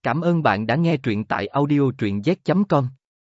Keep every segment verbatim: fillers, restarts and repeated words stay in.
Cảm ơn bạn đã nghe truyện tại audio truyện z chấm com.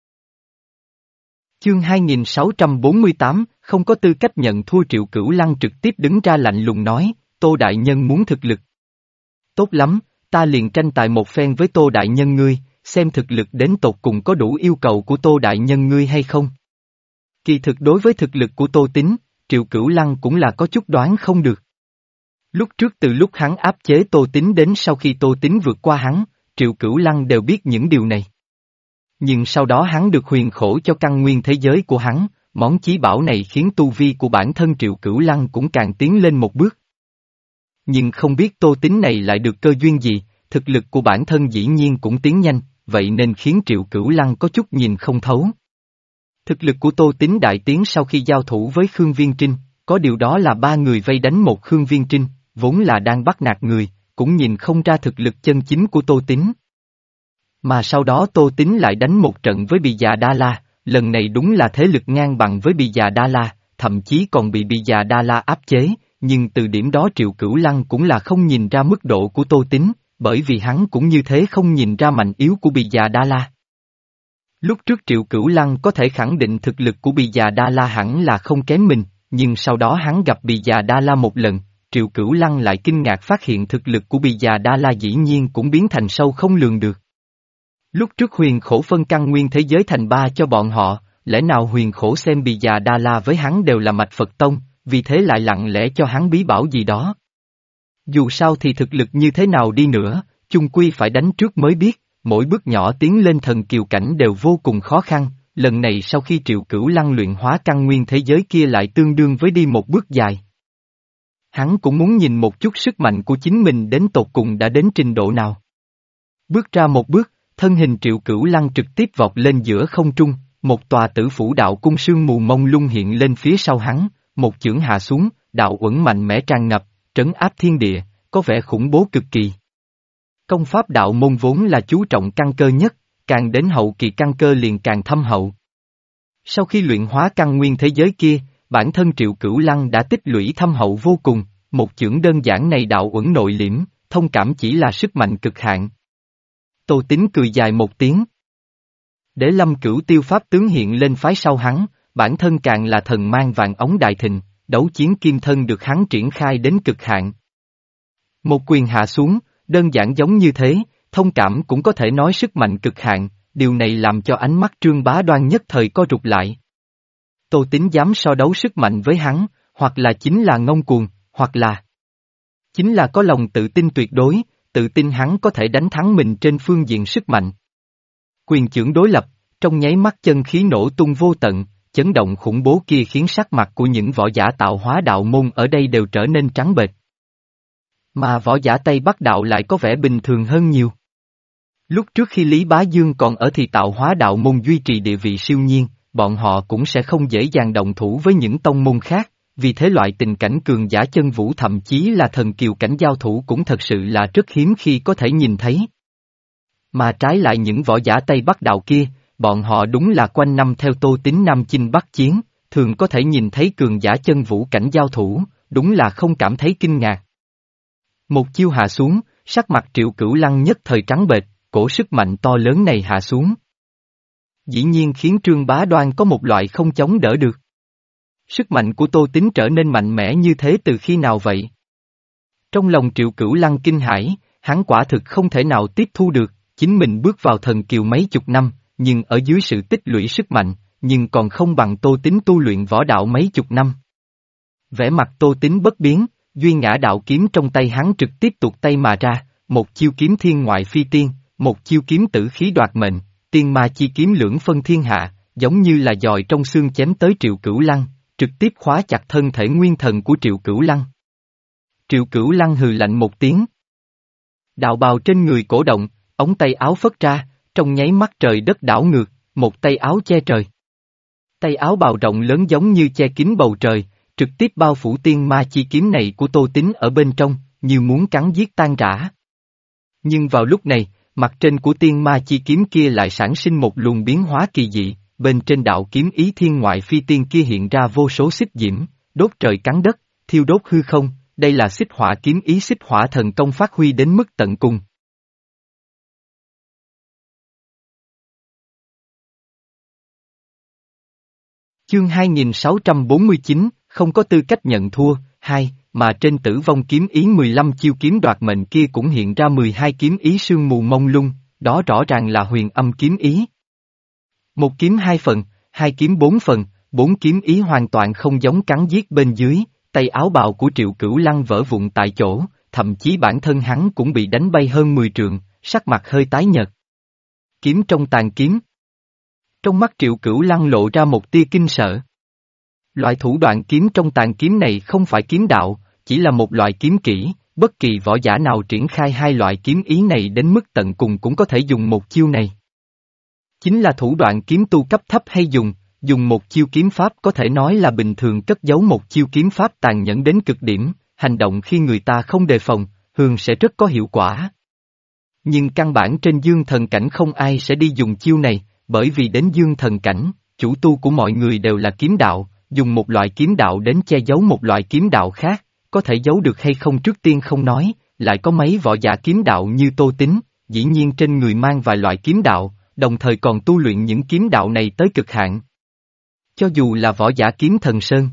Chương hai nghìn sáu trăm bốn mươi tám, không có tư cách nhận thua. Triệu Cửu Lăng trực tiếp đứng ra lạnh lùng nói, Tô Đại Nhân muốn thực lực. Tốt lắm, ta liền tranh tài một phen với Tô Đại Nhân ngươi, xem thực lực đến tột cùng có đủ yêu cầu của Tô Đại Nhân ngươi hay không. Kỳ thực đối với thực lực của Tô Tín, Triệu Cửu Lăng cũng là có chút đoán không được. Lúc trước từ lúc hắn áp chế Tô Tín đến sau khi Tô Tín vượt qua hắn, Triệu Cửu Lăng đều biết những điều này. Nhưng sau đó hắn được huyền khổ cho căn nguyên thế giới của hắn, món chí bảo này khiến tu vi của bản thân Triệu Cửu Lăng cũng càng tiến lên một bước. Nhưng không biết Tô Tín này lại được cơ duyên gì, thực lực của bản thân dĩ nhiên cũng tiến nhanh, vậy nên khiến Triệu Cửu Lăng có chút nhìn không thấu. Thực lực của Tô Tín đại tiến sau khi giao thủ với Khương Viên Trinh, có điều đó là ba người vây đánh một Khương Viên Trinh, vốn là đang bắt nạt người, cũng nhìn không ra thực lực chân chính của Tô Tín. Mà sau đó Tô Tín lại đánh một trận với Bì Già Đa La, lần này đúng là thế lực ngang bằng với Bì Già Đa La, thậm chí còn bị Bì Già Đa La áp chế, nhưng từ điểm đó Triệu Cửu Lăng cũng là không nhìn ra mức độ của Tô Tín, bởi vì hắn cũng như thế không nhìn ra mạnh yếu của Bì Già Đa La. Lúc trước Triệu Cửu Lăng có thể khẳng định thực lực của Bì Già Đa La hẳn là không kém mình, nhưng sau đó hắn gặp Bì Già Đa La một lần, Triệu Cửu Lăng lại kinh ngạc phát hiện thực lực của Bì Già Đa La dĩ nhiên cũng biến thành sâu không lường được. Lúc trước huyền khổ phân căn nguyên thế giới thành ba cho bọn họ, lẽ nào huyền khổ xem Bì Già Đa La với hắn đều là mạch Phật Tông, vì thế lại lặng lẽ cho hắn bí bảo gì đó. Dù sao thì thực lực như thế nào đi nữa, chung quy phải đánh trước mới biết, mỗi bước nhỏ tiến lên thần kiều cảnh đều vô cùng khó khăn, lần này sau khi Triệu Cửu Lăng luyện hóa căn nguyên thế giới kia lại tương đương với đi một bước dài. Hắn cũng muốn nhìn một chút sức mạnh của chính mình đến tột cùng đã đến trình độ nào. Bước ra một bước, thân hình Triệu Cửu Lăng trực tiếp vọt lên giữa không trung, một tòa tử phủ đạo cung sương mù mông lung hiện lên phía sau hắn, một chưởng hạ xuống, đạo uẩn mạnh mẽ tràn ngập, trấn áp thiên địa, có vẻ khủng bố cực kỳ. Công pháp đạo môn vốn là chú trọng căn cơ nhất, càng đến hậu kỳ căn cơ liền càng thâm hậu. Sau khi luyện hóa căn nguyên thế giới kia, bản thân Triệu Cửu Lăng đã tích lũy thâm hậu vô cùng, một chưởng đơn giản này đạo uẩn nội liễm, thông cảm chỉ là sức mạnh cực hạn. Tô Tín cười dài một tiếng. Để Lâm Cửu Tiêu pháp tướng hiện lên phái sau hắn, bản thân càng là thần mang vạn ống đại thịnh, đấu chiến kim thân được hắn triển khai đến cực hạn. Một quyền hạ xuống, đơn giản giống như thế, thông cảm cũng có thể nói sức mạnh cực hạn, điều này làm cho ánh mắt Trương Bá Đoan nhất thời co rụt lại. Tô Tín dám so đấu sức mạnh với hắn, hoặc là chính là ngông cuồng, hoặc là chính là có lòng tự tin tuyệt đối, tự tin hắn có thể đánh thắng mình trên phương diện sức mạnh. Quyền chưởng đối lập, trong nháy mắt chân khí nổ tung vô tận, chấn động khủng bố kia khiến sắc mặt của những võ giả tạo hóa đạo môn ở đây đều trở nên trắng bệch. Mà võ giả Tây Bắc đạo lại có vẻ bình thường hơn nhiều. Lúc trước khi Lý Bá Dương còn ở thì tạo hóa đạo môn duy trì địa vị siêu nhiên, bọn họ cũng sẽ không dễ dàng động thủ với những tông môn khác, vì thế loại tình cảnh cường giả chân vũ thậm chí là thần kiều cảnh giao thủ cũng thật sự là rất hiếm khi có thể nhìn thấy. Mà trái lại những võ giả Tây Bắc đạo kia, bọn họ đúng là quanh năm theo Tô Tín Nam chinh Bắc chiến, thường có thể nhìn thấy cường giả chân vũ cảnh giao thủ, đúng là không cảm thấy kinh ngạc. Một chiêu hạ xuống, sắc mặt Triệu Cửu Lăng nhất thời trắng bệch, cổ sức mạnh to lớn này hạ xuống. Dĩ nhiên khiến Trương Bá Đoan có một loại không chống đỡ được. Sức mạnh của Tô Tín trở nên mạnh mẽ như thế từ khi nào vậy? Trong lòng Triệu Cửu Lăng kinh hãi, hắn quả thực không thể nào tiếp thu được, chính mình bước vào thần kiều mấy chục năm, nhưng ở dưới sự tích lũy sức mạnh, nhưng còn không bằng Tô Tín tu luyện võ đạo mấy chục năm. Vẻ mặt Tô Tín bất biến, duy ngã đạo kiếm trong tay hắn trực tiếp tuột tay mà ra, một chiêu kiếm thiên ngoại phi tiên, một chiêu kiếm tử khí đoạt mệnh, tiên ma chi kiếm lưỡng phân thiên hạ, giống như là dòi trong xương chém tới Triệu Cửu Lăng, trực tiếp khóa chặt thân thể nguyên thần của Triệu Cửu Lăng. Triệu Cửu Lăng hừ lạnh một tiếng. Đạo bào trên người cổ động, ống tay áo phất ra, trong nháy mắt trời đất đảo ngược, một tay áo che trời. Tay áo bào rộng lớn giống như che kín bầu trời, trực tiếp bao phủ tiên ma chi kiếm này của Tô Tín ở bên trong, như muốn cắn giết tan rã. Nhưng vào lúc này, mặt trên của tiên ma chi kiếm kia lại sản sinh một luồng biến hóa kỳ dị, bên trên đạo kiếm ý thiên ngoại phi tiên kia hiện ra vô số xích diễm, đốt trời cắn đất, thiêu đốt hư không, đây là xích hỏa kiếm ý xích hỏa thần công phát huy đến mức tận cùng. Chương hai nghìn sáu trăm bốn mươi chín, không có tư cách nhận thua, hai, mà trên tử vong kiếm ý mười lăm chiêu kiếm đoạt mệnh kia cũng hiện ra mười hai kiếm ý sương mù mông lung, đó rõ ràng là huyền âm kiếm ý. Một kiếm hai phần, hai kiếm bốn phần, bốn kiếm ý hoàn toàn không giống cắn giết bên dưới, tay áo bào của Triệu Cửu Lăng vỡ vụn tại chỗ, thậm chí bản thân hắn cũng bị đánh bay hơn mười trượng, sắc mặt hơi tái nhợt. Kiếm trong tàn kiếm. Trong mắt Triệu Cửu Lăng lộ ra một tia kinh sợ. Loại thủ đoạn kiếm trong tàn kiếm này không phải kiếm đạo, chỉ là một loại kiếm kỹ, bất kỳ võ giả nào triển khai hai loại kiếm ý này đến mức tận cùng cũng có thể dùng một chiêu này. Chính là thủ đoạn kiếm tu cấp thấp hay dùng, dùng một chiêu kiếm pháp có thể nói là bình thường cất giấu một chiêu kiếm pháp tàn nhẫn đến cực điểm, hành động khi người ta không đề phòng, thường sẽ rất có hiệu quả. Nhưng căn bản trên dương thần cảnh không ai sẽ đi dùng chiêu này, bởi vì đến dương thần cảnh, chủ tu của mọi người đều là kiếm đạo, dùng một loại kiếm đạo đến che giấu một loại kiếm đạo khác, có thể giấu được hay không trước tiên không nói, lại có mấy võ giả kiếm đạo như Tô Tín, dĩ nhiên trên người mang vài loại kiếm đạo, đồng thời còn tu luyện những kiếm đạo này tới cực hạn. Cho dù là võ giả kiếm thần sơn,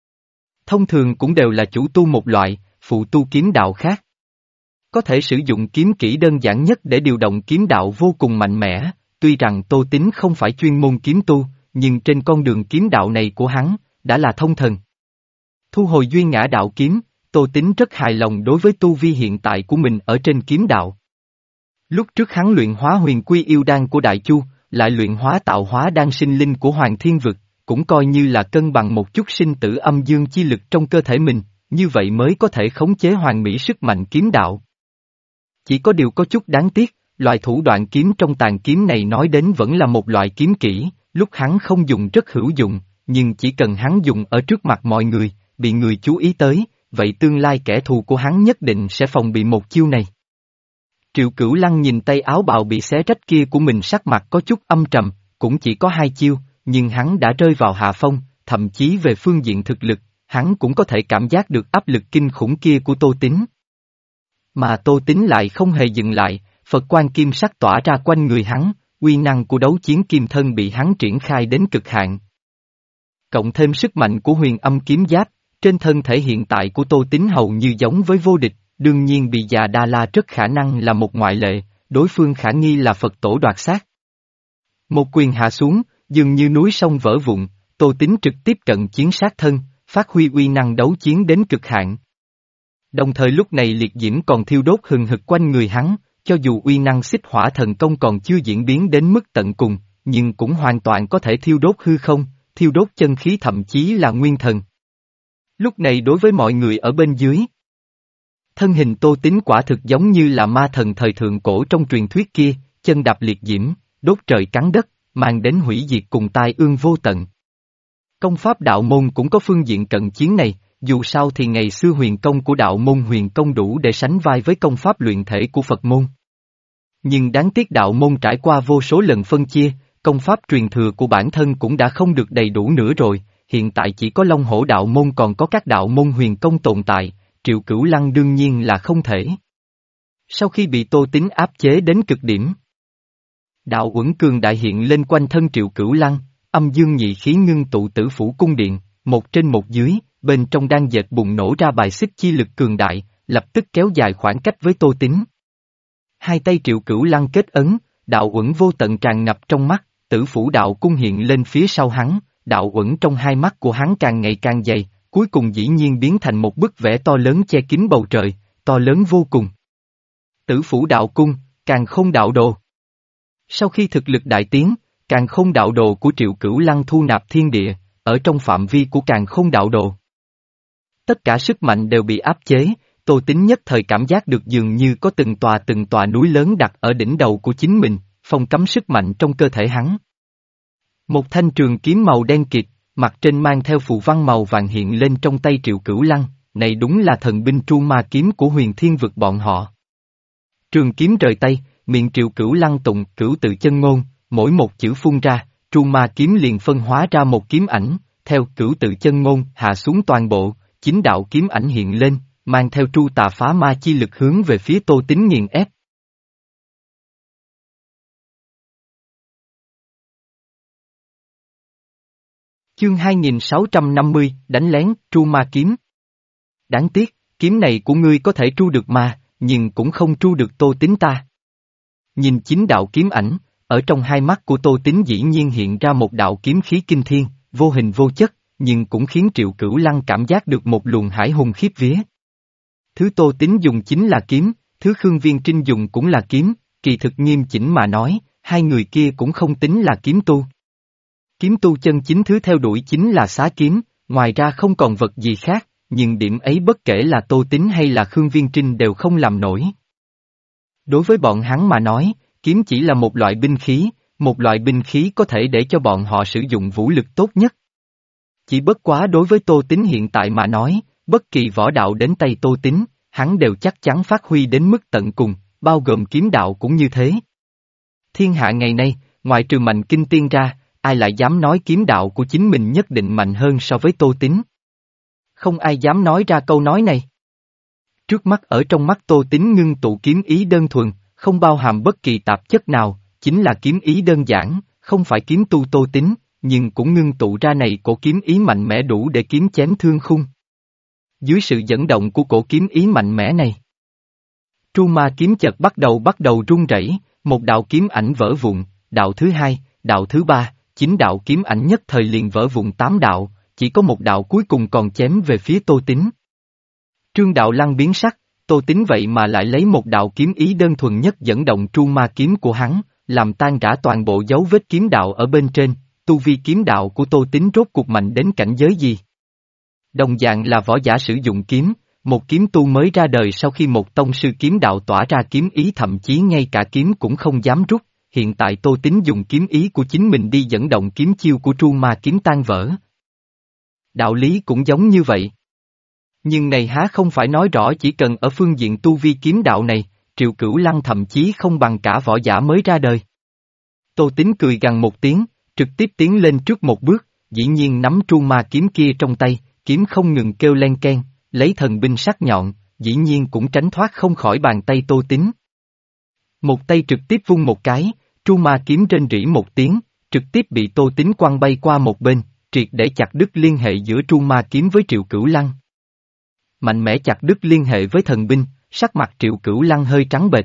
thông thường cũng đều là chủ tu một loại, phụ tu kiếm đạo khác. Có thể sử dụng kiếm kỹ đơn giản nhất để điều động kiếm đạo vô cùng mạnh mẽ, tuy rằng Tô Tín không phải chuyên môn kiếm tu, nhưng trên con đường kiếm đạo này của hắn, đã là thông thần. Thu hồi duy ngã đạo kiếm, Tô Tín rất hài lòng đối với tu vi hiện tại của mình ở trên kiếm đạo. Lúc trước hắn luyện hóa huyền quy yêu đan của Đại Chu, lại luyện hóa tạo hóa đan sinh linh của Hoàng Thiên Vực, cũng coi như là cân bằng một chút sinh tử âm dương chi lực trong cơ thể mình, như vậy mới có thể khống chế hoàn mỹ sức mạnh kiếm đạo. Chỉ có điều có chút đáng tiếc, loại thủ đoạn kiếm trong tàn kiếm này nói đến vẫn là một loại kiếm kỹ, lúc hắn không dùng rất hữu dụng, nhưng chỉ cần hắn dùng ở trước mặt mọi người, bị người chú ý tới, vậy tương lai kẻ thù của hắn nhất định sẽ phòng bị một chiêu này. Triệu Cửu Lăng nhìn tay áo bào bị xé rách kia của mình sắc mặt có chút âm trầm, cũng chỉ có hai chiêu, nhưng hắn đã rơi vào hạ phong, thậm chí về phương diện thực lực, hắn cũng có thể cảm giác được áp lực kinh khủng kia của Tô Tín. Mà Tô Tín lại không hề dừng lại, Phật quan kim sắc tỏa ra quanh người hắn, uy năng của đấu chiến kim thân bị hắn triển khai đến cực hạn. Cộng thêm sức mạnh của huyền âm kiếm giáp, trên thân thể hiện tại của Tô Tín hầu như giống với vô địch, đương nhiên bị già Đa La rất khả năng là một ngoại lệ, đối phương khả nghi là Phật tổ đoạt xác. Một quyền hạ xuống, dường như núi sông vỡ vụn, Tô Tín trực tiếp cận chiến sát thân, phát huy uy năng đấu chiến đến cực hạn. Đồng thời lúc này liệt diễm còn thiêu đốt hừng hực quanh người hắn, cho dù uy năng xích hỏa thần công còn chưa diễn biến đến mức tận cùng, nhưng cũng hoàn toàn có thể thiêu đốt hư không, thiêu đốt chân khí thậm chí là nguyên thần. Lúc này đối với mọi người ở bên dưới, thân hình Tô Tín quả thực giống như là ma thần thời thượng cổ trong truyền thuyết kia, chân đạp liệt diễm, đốt trời cắn đất, mang đến hủy diệt cùng tai ương vô tận. Công pháp đạo môn cũng có phương diện cận chiến này, dù sao thì ngày xưa huyền công của đạo môn huyền công đủ để sánh vai với công pháp luyện thể của Phật môn. Nhưng đáng tiếc đạo môn trải qua vô số lần phân chia, công pháp truyền thừa của bản thân cũng đã không được đầy đủ nữa rồi, hiện tại chỉ có Long Hổ đạo môn còn có các đạo môn huyền công tồn tại, Triệu Cửu Lăng đương nhiên là không thể. Sau khi bị Tô Tín áp chế đến cực điểm, đạo uẩn cường đại hiện lên quanh thân Triệu Cửu Lăng, âm dương nhị khí ngưng tụ tử phủ cung điện, một trên một dưới, bên trong đang dệt bùng nổ ra bài xích chi lực cường đại, lập tức kéo dài khoảng cách với Tô Tín. Hai tay Triệu Cửu Lăng kết ấn, đạo uẩn vô tận tràn ngập trong mắt, tử phủ đạo cung hiện lên phía sau hắn, đạo uẩn trong hai mắt của hắn càng ngày càng dày, cuối cùng dĩ nhiên biến thành một bức vẽ to lớn che kín bầu trời, to lớn vô cùng. Tử phủ đạo cung, Càn Khôn đạo đồ. Sau khi thực lực đại tiến, Càn Khôn đạo đồ của Triệu Cửu Lăng thu nạp thiên địa, ở trong phạm vi của Càn Khôn đạo đồ. Tất cả sức mạnh đều bị áp chế, Tô Tín nhất thời cảm giác được dường như có từng tòa từng tòa núi lớn đặt ở đỉnh đầu của chính mình, phong cấm sức mạnh trong cơ thể hắn. Một thanh trường kiếm màu đen kịt, mặt trên mang theo phù văn màu vàng hiện lên trong tay Triệu Cửu Lăng, này đúng là thần binh tru ma kiếm của huyền thiên vực bọn họ. Trường kiếm rời tay, miệng Triệu Cửu Lăng tụng cửu tự chân ngôn, mỗi một chữ phun ra, tru ma kiếm liền phân hóa ra một kiếm ảnh, theo cửu tự chân ngôn hạ xuống toàn bộ, chính đạo kiếm ảnh hiện lên, mang theo tru tà phá ma chi lực hướng về phía Tô Tín nghiền ép. Chương hai nghìn sáu trăm năm mươi, đánh lén, tru ma kiếm. Đáng tiếc, kiếm này của ngươi có thể tru được ma, nhưng cũng không tru được Tô Tín ta. Nhìn chính đạo kiếm ảnh, ở trong hai mắt của Tô Tín dĩ nhiên hiện ra một đạo kiếm khí kinh thiên, vô hình vô chất, nhưng cũng khiến Triệu Cửu Lăng cảm giác được một luồng hải hùng khiếp vía. Thứ Tô Tín dùng chính là kiếm, thứ Khương Viên Trinh dùng cũng là kiếm, kỳ thực nghiêm chỉnh mà nói, hai người kia cũng không tính là kiếm tu. Kiếm tu chân chính thứ theo đuổi chính là xá kiếm, ngoài ra không còn vật gì khác, nhưng điểm ấy bất kể là Tô Tín hay là Khương Viên Trinh đều không làm nổi. Đối với bọn hắn mà nói, kiếm chỉ là một loại binh khí, một loại binh khí có thể để cho bọn họ sử dụng vũ lực tốt nhất. Chỉ bất quá đối với Tô Tín hiện tại mà nói, bất kỳ võ đạo đến tay Tô Tín, hắn đều chắc chắn phát huy đến mức tận cùng, bao gồm kiếm đạo cũng như thế. Thiên hạ ngày nay, ngoại trừ Mạnh Kinh Tiên ra, ai lại dám nói kiếm đạo của chính mình nhất định mạnh hơn so với Tô Tín? Không ai dám nói ra câu nói này. Trước mắt ở trong mắt Tô Tín ngưng tụ kiếm ý đơn thuần, không bao hàm bất kỳ tạp chất nào, chính là kiếm ý đơn giản, không phải kiếm tu Tô Tín, nhưng cũng ngưng tụ ra này cổ kiếm ý mạnh mẽ đủ để kiếm chém thương khung. Dưới sự dẫn động của cổ kiếm ý mạnh mẽ này, tru ma kiếm chợt bắt đầu bắt đầu rung rẩy, một đạo kiếm ảnh vỡ vụn, đạo thứ hai, đạo thứ ba, chín đạo kiếm ảnh nhất thời liền vỡ vụn tám đạo, chỉ có một đạo cuối cùng còn chém về phía Tô Tín. Trương Đạo Lăng biến sắc, Tô Tín vậy mà lại lấy một đạo kiếm ý đơn thuần nhất dẫn động tru ma kiếm của hắn, làm tan rã toàn bộ dấu vết kiếm đạo ở bên trên, tu vi kiếm đạo của Tô Tín rốt cuộc mạnh đến cảnh giới gì? Đồng dạng là võ giả sử dụng kiếm, một kiếm tu mới ra đời sau khi một tông sư kiếm đạo tỏa ra kiếm ý thậm chí ngay cả kiếm cũng không dám rút, hiện tại Tô Tín dùng kiếm ý của chính mình đi dẫn động kiếm chiêu của tru ma kiếm tan vỡ. Đạo lý cũng giống như vậy. Nhưng này há không phải nói rõ chỉ cần ở phương diện tu vi kiếm đạo này, Triệu Cửu Lăng thậm chí không bằng cả võ giả mới ra đời. Tô Tín cười gằn một tiếng, trực tiếp tiến lên trước một bước, dĩ nhiên nắm tru ma kiếm kia trong tay, kiếm không ngừng kêu len ken, lấy thần binh sắc nhọn, dĩ nhiên cũng tránh thoát không khỏi bàn tay Tô Tín. Một tay trực tiếp vung một cái, tru ma kiếm rên rỉ một tiếng, trực tiếp bị Tô Tín quăng bay qua một bên, triệt để chặt đứt liên hệ giữa tru ma kiếm với Triệu Cửu Lăng. Mạnh mẽ chặt đứt liên hệ với thần binh, sắc mặt Triệu Cửu Lăng hơi trắng bệch.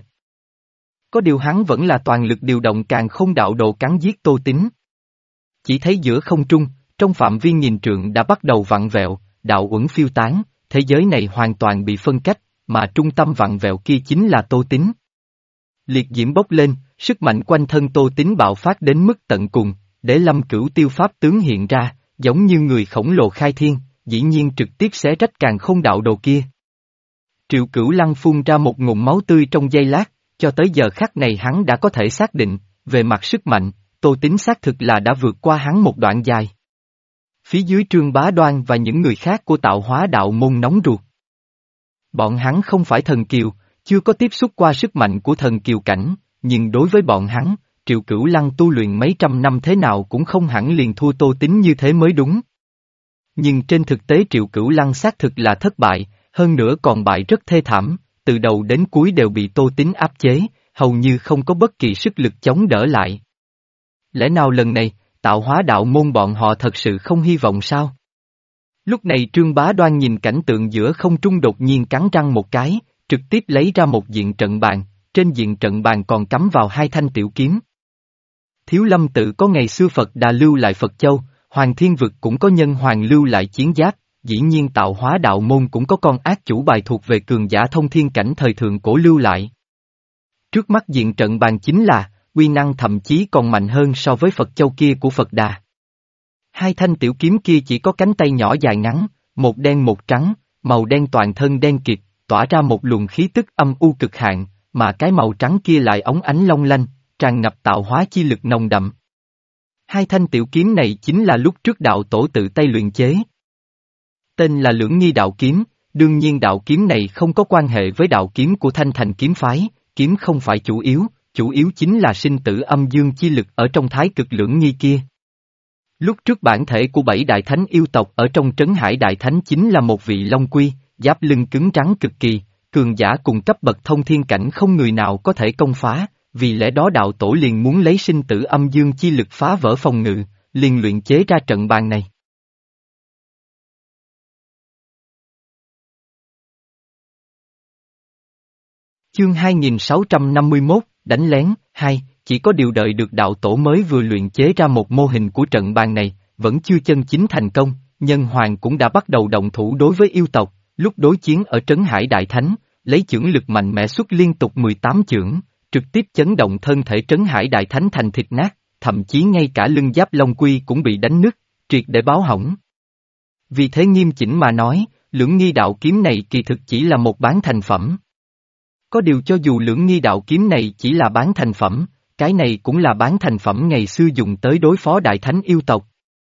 Có điều hắn vẫn là toàn lực điều động càn khôn đạo đồ cắn giết Tô Tín. Chỉ thấy giữa không trung, trong phạm vi nghìn trượng đã bắt đầu vặn vẹo, đạo uẩn phiêu tán, thế giới này hoàn toàn bị phân cách, mà trung tâm vặn vẹo kia chính là Tô Tín. Liệt diễm bốc lên, sức mạnh quanh thân Tô Tín bạo phát đến mức tận cùng, để Lâm Cửu Tiêu pháp tướng hiện ra, giống như người khổng lồ khai thiên, dĩ nhiên trực tiếp xé rách càn khôn đạo đồ kia. Triệu Cửu Lăng phun ra một ngụm máu tươi trong giây lát, cho tới giờ khắc này hắn đã có thể xác định, về mặt sức mạnh, Tô Tín xác thực là đã vượt qua hắn một đoạn dài. Phía dưới Trương Bá Đoan và những người khác của Tạo Hóa đạo môn nóng ruột. Bọn hắn không phải thần kiều, chưa có tiếp xúc qua sức mạnh của thần kiều cảnh, nhưng đối với bọn hắn, Triệu Cửu Lăng tu luyện mấy trăm năm thế nào cũng không hẳn liền thua Tô Tín như thế mới đúng. Nhưng trên thực tế Triệu Cửu Lăng xác thực là thất bại, hơn nữa còn bại rất thê thảm, từ đầu đến cuối đều bị Tô Tín áp chế, hầu như không có bất kỳ sức lực chống đỡ lại. Lẽ nào lần này, Tạo Hóa đạo môn bọn họ thật sự không hy vọng sao? Lúc này Trương Bá Đoan nhìn cảnh tượng giữa không trung đột nhiên cắn răng một cái, trực tiếp lấy ra một diện trận bàn, trên diện trận bàn còn cắm vào hai thanh tiểu kiếm. Thiếu Lâm tự có ngày xưa Phật Đà lưu lại Phật Châu, Hoàng Thiên Vực cũng có nhân hoàng lưu lại chiến giáp, dĩ nhiên Tạo Hóa đạo môn cũng có con ác chủ bài thuộc về cường giả thông thiên cảnh thời thượng cổ lưu lại. Trước mắt diện trận bàn chính là, uy năng thậm chí còn mạnh hơn so với Phật Châu kia của Phật Đà. Hai thanh tiểu kiếm kia chỉ có cánh tay nhỏ dài ngắn, một đen một trắng, màu đen toàn thân đen kịt, tỏa ra một luồng khí tức âm u cực hạn, mà cái màu trắng kia lại óng ánh long lanh, tràn ngập tạo hóa chi lực nồng đậm. Hai thanh tiểu kiếm này chính là lúc trước đạo tổ tự tay luyện chế. Tên là Lưỡng Nghi đạo kiếm, đương nhiên đạo kiếm này không có quan hệ với đạo kiếm của Thanh Thành kiếm phái, kiếm không phải chủ yếu, chủ yếu chính là sinh tử âm dương chi lực ở trong thái cực Lưỡng Nghi kia. Lúc trước bản thể của bảy đại thánh yêu tộc ở trong trấn hải đại thánh chính là một vị long quy, giáp lưng cứng rắn cực kỳ, cường giả cùng cấp bậc thông thiên cảnh không người nào có thể công phá, vì lẽ đó đạo tổ liền muốn lấy sinh tử âm dương chi lực phá vỡ phòng ngự, liền luyện chế ra trận bàn này. Chương hai nghìn sáu trăm năm mươi mốt, đánh lén, hai, chỉ có điều đợi được đạo tổ mới vừa luyện chế ra một mô hình của trận bàn này, vẫn chưa chân chính thành công, Nhân Hoàng cũng đã bắt đầu động thủ đối với yêu tộc, lúc đối chiến ở Trấn Hải Đại Thánh, lấy chưởng lực mạnh mẽ xuất liên tục mười tám chưởng, trực tiếp chấn động thân thể Trấn Hải Đại Thánh thành thịt nát, thậm chí ngay cả lưng giáp Long Quy cũng bị đánh nứt, triệt để báo hỏng. Vì thế nghiêm chỉnh mà nói, Lưỡng Nghi Đạo Kiếm này kỳ thực chỉ là một bán thành phẩm. Có điều cho dù Lưỡng Nghi Đạo Kiếm này chỉ là bán thành phẩm, cái này cũng là bán thành phẩm ngày xưa dùng tới đối phó Đại Thánh yêu tộc.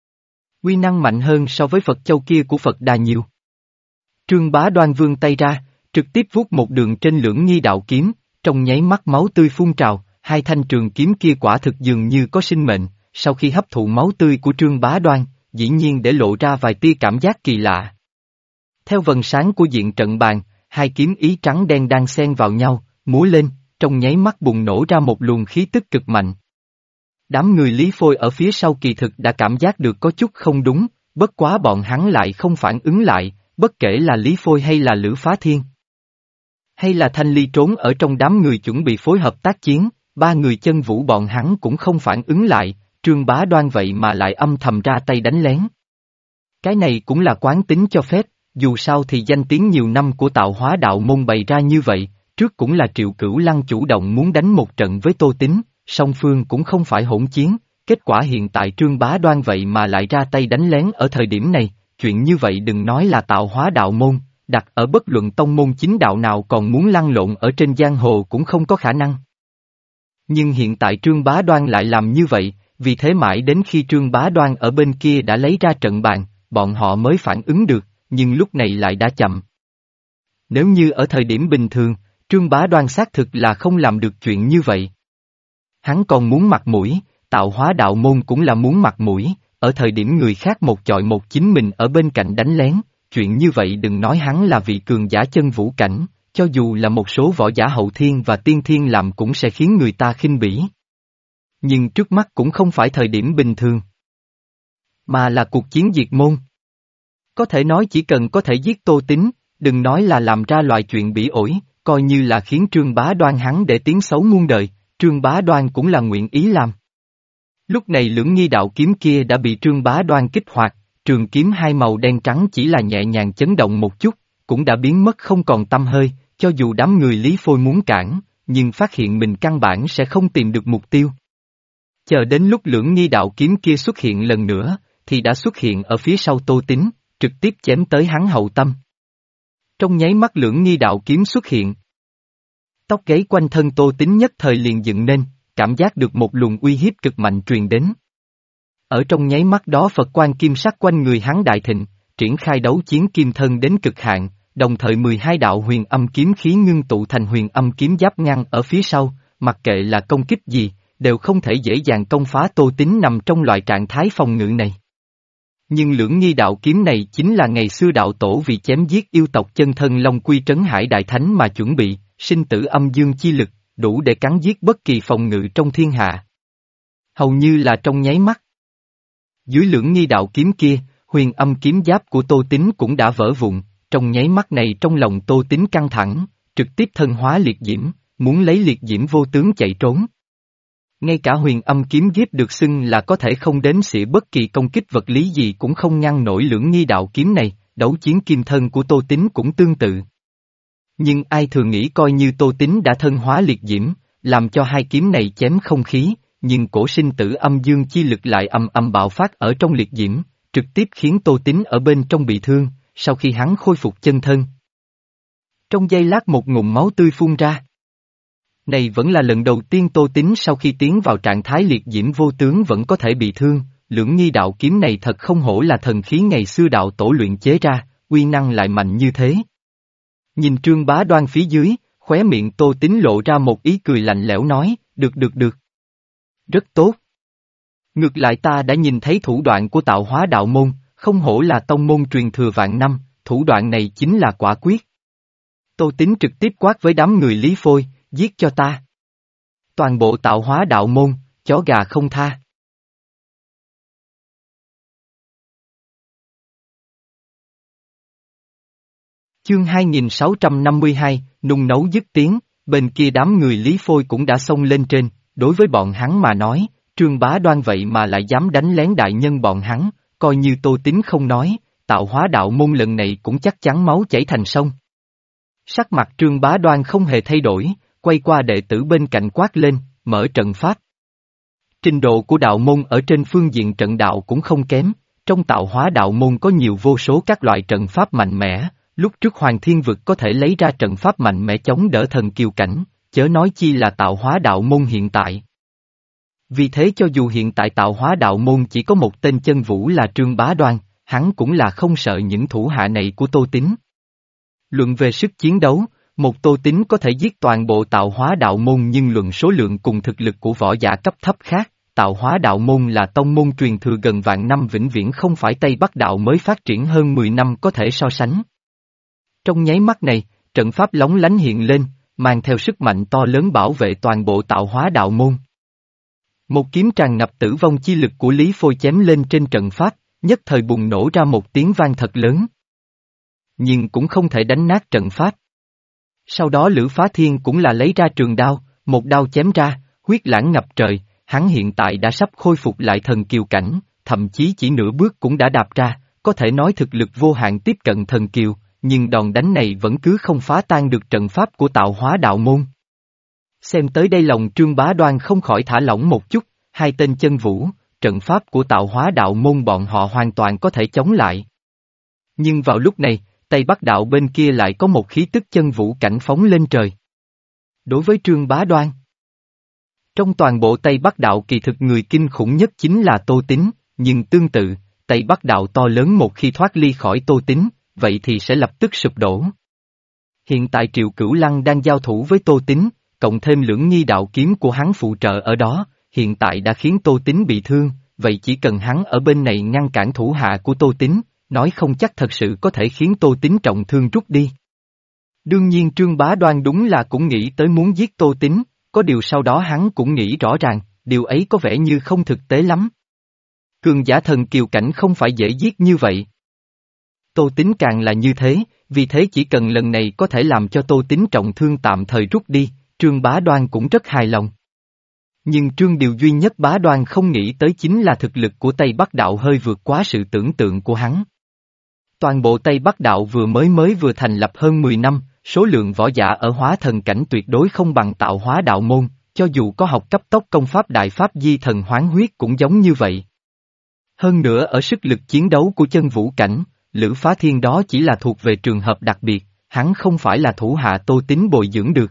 Uy năng mạnh hơn so với Phật Châu kia của Phật Đà nhiều. Trương Bá Đoan vươn tay ra, trực tiếp vuốt một đường trên Lưỡng Nghi Đạo Kiếm, trong nháy mắt máu tươi phun trào, hai thanh trường kiếm kia quả thực dường như có sinh mệnh, sau khi hấp thụ máu tươi của Trương Bá Đoan, dĩ nhiên để lộ ra vài tia cảm giác kỳ lạ. Theo vầng sáng của diện trận bàn, hai kiếm ý trắng đen đang xen vào nhau, múa lên, trong nháy mắt bùng nổ ra một luồng khí tức cực mạnh. Đám người Lý Phôi ở phía sau kỳ thực đã cảm giác được có chút không đúng, bất quá bọn hắn lại không phản ứng lại, bất kể là Lý Phôi hay là Lữ Phá Thiên. Hay là Thanh Ly trốn ở trong đám người chuẩn bị phối hợp tác chiến, ba người Chân Vũ bọn hắn cũng không phản ứng lại, Trương Bá Đoan vậy mà lại âm thầm ra tay đánh lén. Cái này cũng là quán tính cho phép, dù sao thì danh tiếng nhiều năm của Tạo Hóa Đạo Môn bày ra như vậy, trước cũng là Triệu Cửu Lăng chủ động muốn đánh một trận với Tô Tín, song phương cũng không phải hỗn chiến, kết quả hiện tại Trương Bá Đoan vậy mà lại ra tay đánh lén ở thời điểm này, chuyện như vậy đừng nói là Tạo Hóa Đạo Môn, đặt ở bất luận tông môn chính đạo nào còn muốn lăn lộn ở trên giang hồ cũng không có khả năng. Nhưng hiện tại Trương Bá Đoan lại làm như vậy, vì thế mãi đến khi Trương Bá Đoan ở bên kia đã lấy ra trận bàn, bọn họ mới phản ứng được, nhưng lúc này lại đã chậm. Nếu như ở thời điểm bình thường, Trương Bá Đoan xác thực là không làm được chuyện như vậy. Hắn còn muốn mặt mũi, Tạo Hóa Đạo Môn cũng là muốn mặt mũi, ở thời điểm người khác một chọi một chính mình ở bên cạnh đánh lén, chuyện như vậy đừng nói hắn là vị cường giả chân vũ cảnh, cho dù là một số võ giả hậu thiên và tiên thiên làm cũng sẽ khiến người ta khinh bỉ. Nhưng trước mắt cũng không phải thời điểm bình thường, mà là cuộc chiến diệt môn. Có thể nói chỉ cần có thể giết Tô Tín, đừng nói là làm ra loại chuyện bỉ ổi, coi như là khiến Trương Bá Đoan hắn để tiếng xấu muôn đời, Trương Bá Đoan cũng là nguyện ý làm. Lúc này Lưỡng Nghi Đạo Kiếm kia đã bị Trương Bá Đoan kích hoạt, trường kiếm hai màu đen trắng chỉ là nhẹ nhàng chấn động một chút, cũng đã biến mất không còn tăm hơi, cho dù đám người Lý Phôi muốn cản, nhưng phát hiện mình căn bản sẽ không tìm được mục tiêu. Chờ đến lúc Lưỡng Nghi Đạo Kiếm kia xuất hiện lần nữa, thì đã xuất hiện ở phía sau Tô Tín, trực tiếp chém tới hắn hậu tâm. Trong nháy mắt Lưỡng Nghi Đạo Kiếm xuất hiện. Tóc gáy quanh thân Tô Tín nhất thời liền dựng nên, cảm giác được một luồng uy hiếp cực mạnh truyền đến. Ở trong nháy mắt đó Phật quan kim sắc quanh người hắn đại thịnh, triển khai đấu chiến kim thân đến cực hạn, đồng thời mười hai đạo huyền âm kiếm khí ngưng tụ thành huyền âm kiếm giáp ngăn ở phía sau, mặc kệ là công kích gì, đều không thể dễ dàng công phá Tô Tín nằm trong loại trạng thái phòng ngự này. Nhưng Lưỡng Nghi Đạo Kiếm này chính là ngày xưa đạo tổ vì chém giết yêu tộc chân thân Long Quy Trấn Hải Đại Thánh mà chuẩn bị, sinh tử âm dương chi lực, đủ để cắn giết bất kỳ phòng ngự trong thiên hạ. Hầu như là trong nháy mắt. Dưới Lưỡng Nghi Đạo Kiếm kia, huyền âm kiếm giáp của Tô Tín cũng đã vỡ vụn, trong nháy mắt này trong lòng Tô Tín căng thẳng, trực tiếp thân hóa liệt diễm, muốn lấy liệt diễm vô tướng chạy trốn. Ngay cả huyền âm kiếm giết được xưng là có thể không đến xỉa bất kỳ công kích vật lý gì cũng không ngăn nổi Lưỡng Nghi Đạo Kiếm này, đấu chiến kim thân của Tô Tín cũng tương tự. Nhưng ai thường nghĩ coi như Tô Tín đã thân hóa liệt diễm, làm cho hai kiếm này chém không khí, nhưng cổ sinh tử âm dương chi lực lại âm âm bạo phát ở trong liệt diễm, trực tiếp khiến Tô Tín ở bên trong bị thương, sau khi hắn khôi phục chân thân. Trong giây lát một ngụm máu tươi phun ra. Này vẫn là lần đầu tiên Tô Tín sau khi tiến vào trạng thái liệt diễm vô tướng vẫn có thể bị thương, Lưỡng Nghi Đạo Kiếm này thật không hổ là thần khí ngày xưa đạo tổ luyện chế ra, uy năng lại mạnh như thế. Nhìn Trương Bá Đoan phía dưới, khóe miệng Tô Tín lộ ra một ý cười lạnh lẽo nói, được được được. Rất tốt. Ngược lại ta đã nhìn thấy thủ đoạn của Tạo Hóa Đạo Môn, không hổ là tông môn truyền thừa vạn năm, thủ đoạn này chính là quả quyết. Tô Tín trực tiếp quát với đám người Lý Phôi, giết cho ta. Toàn bộ Tạo Hóa Đạo Môn, chó gà không tha. Chương hai nghìn sáu trăm năm mươi hai, nung nấu dứt tiếng, Bên kia đám người Lý Phôi cũng đã xông lên trên, đối với bọn hắn mà nói, Trương Bá Đoan vậy mà lại dám đánh lén đại nhân bọn hắn, coi như Tô Tín không nói, tạo hóa đạo môn lần này cũng chắc chắn máu chảy thành sông. Sắc mặt Trương Bá Đoan không hề thay đổi, quay qua đệ tử bên cạnh quát lên, mở trận pháp. Trình độ của đạo môn ở trên phương diện trận đạo cũng không kém, trong tạo hóa đạo môn có nhiều vô số các loại trận pháp mạnh mẽ, lúc trước Hoàng Thiên Vực có thể lấy ra trận pháp mạnh mẽ chống đỡ thần kiều cảnh, chớ nói chi là tạo hóa đạo môn hiện tại. Vì thế cho dù hiện tại tạo hóa đạo môn chỉ có một tên chân vũ là Trương Bá Đoan, hắn cũng là không sợ những thủ hạ này của Tô Tín. Luận về sức chiến đấu, một Tô Tín có thể giết toàn bộ tạo hóa đạo môn, nhưng luận số lượng cùng thực lực của võ giả cấp thấp khác, tạo hóa đạo môn là tông môn truyền thừa gần vạn năm vĩnh viễn không phải Tây Bắc đạo mới phát triển hơn mười năm có thể so sánh. Trong nháy mắt này, trận pháp lóng lánh hiện lên, mang theo sức mạnh to lớn bảo vệ toàn bộ tạo hóa đạo môn. Một kiếm tràn ngập tử vong chi lực của Lý Phôi chém lên trên trận pháp, nhất thời bùng nổ ra một tiếng vang thật lớn. Nhưng cũng không thể đánh nát trận pháp. Sau đó Lữ Phá Thiên cũng là lấy ra trường đao, một đao chém ra, huyết lãng ngập trời, hắn hiện tại đã sắp khôi phục lại thần kiều cảnh, thậm chí chỉ nửa bước cũng đã đạp ra, có thể nói thực lực vô hạn tiếp cận thần kiều, nhưng đòn đánh này vẫn cứ không phá tan được trận pháp của tạo hóa đạo môn. Xem tới đây lòng Trương Bá Đoan không khỏi thả lỏng một chút, hai tên chân vũ, trận pháp của tạo hóa đạo môn bọn họ hoàn toàn có thể chống lại. Nhưng vào lúc này, Tây Bắc đạo bên kia lại có một khí tức chân vũ cảnh phóng lên trời. Đối với Trương Bá Đoan, trong toàn bộ Tây Bắc đạo kỳ thực người kinh khủng nhất chính là Tô Tín, nhưng tương tự, Tây Bắc đạo to lớn một khi thoát ly khỏi Tô Tín, vậy thì sẽ lập tức sụp đổ. Hiện tại Triệu Cửu Lăng đang giao thủ với Tô Tín, cộng thêm lưỡng nghi đạo kiếm của hắn phụ trợ ở đó, hiện tại đã khiến Tô Tín bị thương, vậy chỉ cần hắn ở bên này ngăn cản thủ hạ của Tô Tín, nói không chắc thật sự có thể khiến Tô Tín trọng thương rút đi. Đương nhiên Trương Bá Đoan đúng là cũng nghĩ tới muốn giết Tô Tín, có điều sau đó hắn cũng nghĩ rõ ràng, điều ấy có vẻ như không thực tế lắm. Cường giả thần kiều cảnh không phải dễ giết như vậy. Tô Tín càng là như thế, vì thế chỉ cần lần này có thể làm cho Tô Tín trọng thương tạm thời rút đi, Trương Bá Đoan cũng rất hài lòng. Nhưng Trương điều duy nhất Bá Đoan không nghĩ tới chính là thực lực của Tây Bắc đạo hơi vượt quá sự tưởng tượng của hắn. Toàn bộ Tây Bắc đạo vừa mới mới vừa thành lập hơn mười năm, số lượng võ giả ở hóa thần cảnh tuyệt đối không bằng tạo hóa đạo môn, cho dù có học cấp tốc công pháp đại pháp di thần hoán huyết cũng giống như vậy. Hơn nữa ở sức lực chiến đấu của chân vũ cảnh, Lữ Phá Thiên đó chỉ là thuộc về trường hợp đặc biệt, hắn không phải là thủ hạ Tô Tín bồi dưỡng được.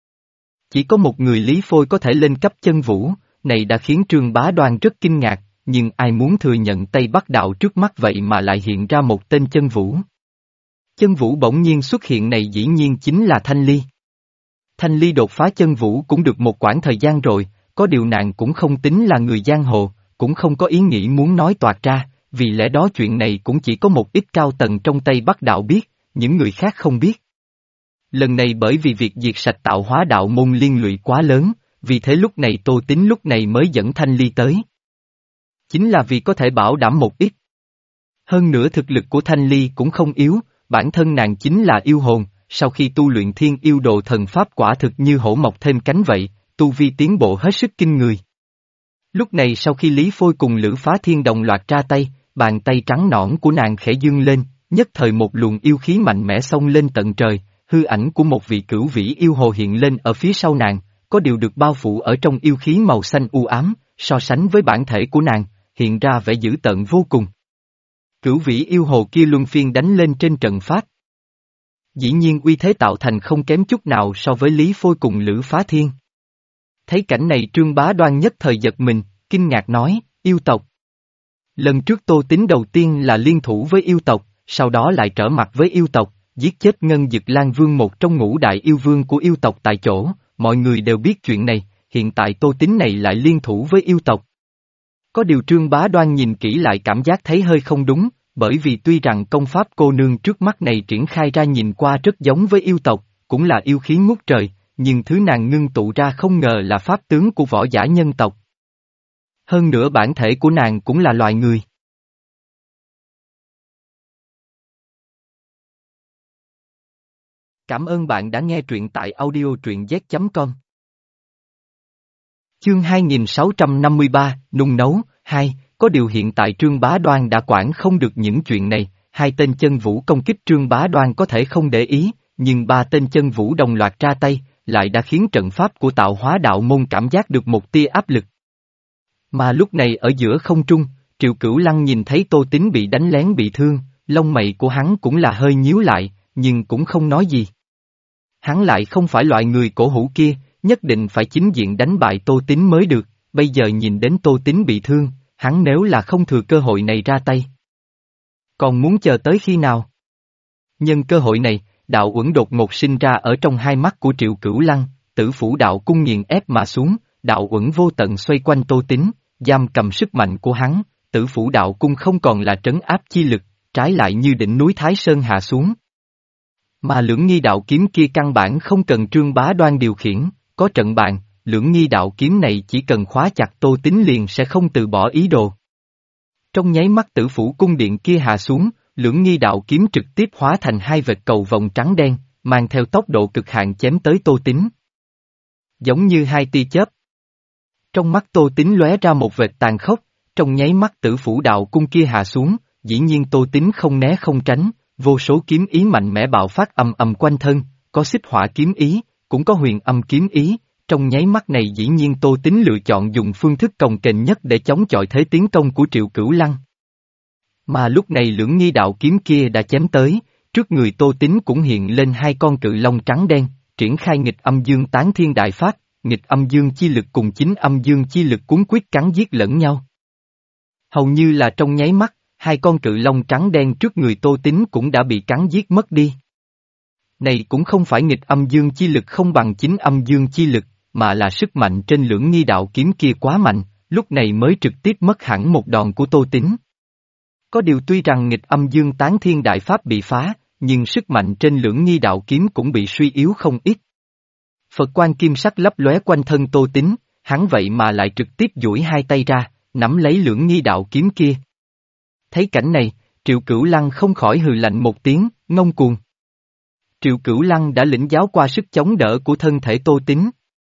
Chỉ có một người Lý Phôi có thể lên cấp chân vũ, này đã khiến Trương Bá Đoan rất kinh ngạc, nhưng ai muốn thừa nhận Tây Bắc đạo trước mắt vậy mà lại hiện ra một tên chân vũ. Chân vũ bỗng nhiên xuất hiện này dĩ nhiên chính là Thanh Ly. Thanh Ly đột phá chân vũ cũng được một quãng thời gian rồi, có điều nàng cũng không tính là người giang hồ, cũng không có ý nghĩ muốn nói toạc ra, vì lẽ đó chuyện này cũng chỉ có một ít cao tầng trong Tây Bắc đạo biết, những người khác không biết. Lần này bởi vì việc diệt sạch tạo hóa đạo môn liên lụy quá lớn, vì thế lúc này Tô Tín lúc này mới dẫn Thanh Ly tới. Chính là vì có thể bảo đảm một ít. Hơn nữa thực lực của Thanh Ly cũng không yếu, bản thân nàng chính là yêu hồn, sau khi tu luyện thiên yêu đồ thần pháp quả thực như hổ mọc thêm cánh vậy, tu vi tiến bộ hết sức kinh người. Lúc này sau khi Lý Phôi cùng Lữ Phá Thiên đồng loạt ra tay, bàn tay trắng nõn của nàng khẽ dương lên, nhất thời một luồng yêu khí mạnh mẽ xông lên tận trời, hư ảnh của một vị cửu vĩ yêu hồ hiện lên ở phía sau nàng, có điều được bao phủ ở trong yêu khí màu xanh u ám, so sánh với bản thể của nàng, hiện ra vẻ dữ tợn vô cùng. Cửu vĩ yêu hồ kia luân phiên đánh lên trên trận pháp. Dĩ nhiên uy thế tạo thành không kém chút nào so với Lý Phôi cùng Lữ Phá Thiên. Thấy cảnh này Trương Bá Đoan nhất thời giật mình, kinh ngạc nói, yêu tộc. Lần trước Tô Tín đầu tiên là liên thủ với yêu tộc, sau đó lại trở mặt với yêu tộc, giết chết Ngân Dực Lan Vương một trong ngũ đại yêu vương của yêu tộc tại chỗ, mọi người đều biết chuyện này, hiện tại Tô Tín này lại liên thủ với yêu tộc. Có điều Trương Bá Đoan nhìn kỹ lại cảm giác thấy hơi không đúng, bởi vì tuy rằng công pháp cô nương trước mắt này triển khai ra nhìn qua rất giống với yêu tộc, cũng là yêu khí ngút trời, nhưng thứ nàng ngưng tụ ra không ngờ là pháp tướng của võ giả nhân tộc. Hơn nữa bản thể của nàng cũng là loài người. Cảm ơn bạn đã nghe truyện tại audio truyện z chấm com. Chương hai nghìn sáu trăm năm mươi ba, nung nấu, hai, có điều hiện tại Trương Bá Đoan đã quản không được những chuyện này, hai tên chân vũ công kích Trương Bá Đoan có thể không để ý, nhưng ba tên chân vũ đồng loạt ra tay, lại đã khiến trận pháp của tạo hóa đạo môn cảm giác được một tia áp lực. Mà lúc này ở giữa không trung, Triệu Cửu Lăng nhìn thấy Tô Tín bị đánh lén bị thương, lông mày của hắn cũng là hơi nhíu lại, nhưng cũng không nói gì. Hắn lại không phải loại người cổ hủ kia, nhất định phải chính diện đánh bại Tô Tín mới được, bây giờ nhìn đến Tô Tín bị thương, hắn nếu là không thừa cơ hội này ra tay. Còn muốn chờ tới khi nào? Nhân cơ hội này, đạo uẩn đột ngột sinh ra ở trong hai mắt của Triệu Cửu Lăng, tử phủ đạo cung nghiền ép mà xuống, đạo uẩn vô tận xoay quanh Tô Tín, giam cầm sức mạnh của hắn, tử phủ đạo cung không còn là trấn áp chi lực, trái lại như đỉnh núi Thái Sơn hạ xuống. Mà lưỡng nghi đạo kiếm kia căn bản không cần Trương Bá Đoan điều khiển, có trận bàn, lưỡng nghi đạo kiếm này chỉ cần khóa chặt Tô Tín liền sẽ không từ bỏ ý đồ. Trong nháy mắt tử phủ cung điện kia hạ xuống, lưỡng nghi đạo kiếm trực tiếp hóa thành hai vệt cầu vòng trắng đen, mang theo tốc độ cực hạn chém tới Tô Tín. Giống như hai tia chớp. Trong mắt Tô Tín lóe ra một vệt tàn khốc, trong nháy mắt tử phủ đạo cung kia hạ xuống, dĩ nhiên Tô Tín không né không tránh, vô số kiếm ý mạnh mẽ bạo phát ầm ầm quanh thân, có xích hỏa kiếm ý, cũng có huyền âm kiếm ý, trong nháy mắt này dĩ nhiên Tô Tín lựa chọn dùng phương thức cồng kềnh nhất để chống chọi thế tiến công của Triệu Cửu Lăng. Mà lúc này lưỡng nghi đạo kiếm kia đã chém tới, trước người Tô Tín cũng hiện lên hai con cự long trắng đen, triển khai nghịch âm dương tán thiên đại pháp, nghịch âm dương chi lực cùng chính âm dương chi lực cuốn quyết cắn giết lẫn nhau. Hầu như là trong nháy mắt, hai con cự long trắng đen trước người Tô Tín cũng đã bị cắn giết mất đi. Này cũng không phải nghịch âm dương chi lực không bằng chính âm dương chi lực, mà là sức mạnh trên lưỡng nghi đạo kiếm kia quá mạnh, lúc này mới trực tiếp mất hẳn một đòn của Tô Tín. Có điều tuy rằng nghịch âm dương tán thiên đại pháp bị phá, nhưng sức mạnh trên lưỡng nghi đạo kiếm cũng bị suy yếu không ít. Phật quan kim sắc lấp lóe quanh thân Tô Tín, hắn vậy mà lại trực tiếp duỗi hai tay ra, nắm lấy lưỡng nghi đạo kiếm kia. Thấy cảnh này, Triệu Cửu Lăng không khỏi hừ lạnh một tiếng, ngông cuồng. Triệu Cửu Lăng đã lĩnh giáo qua sức chống đỡ của thân thể Tô Tín.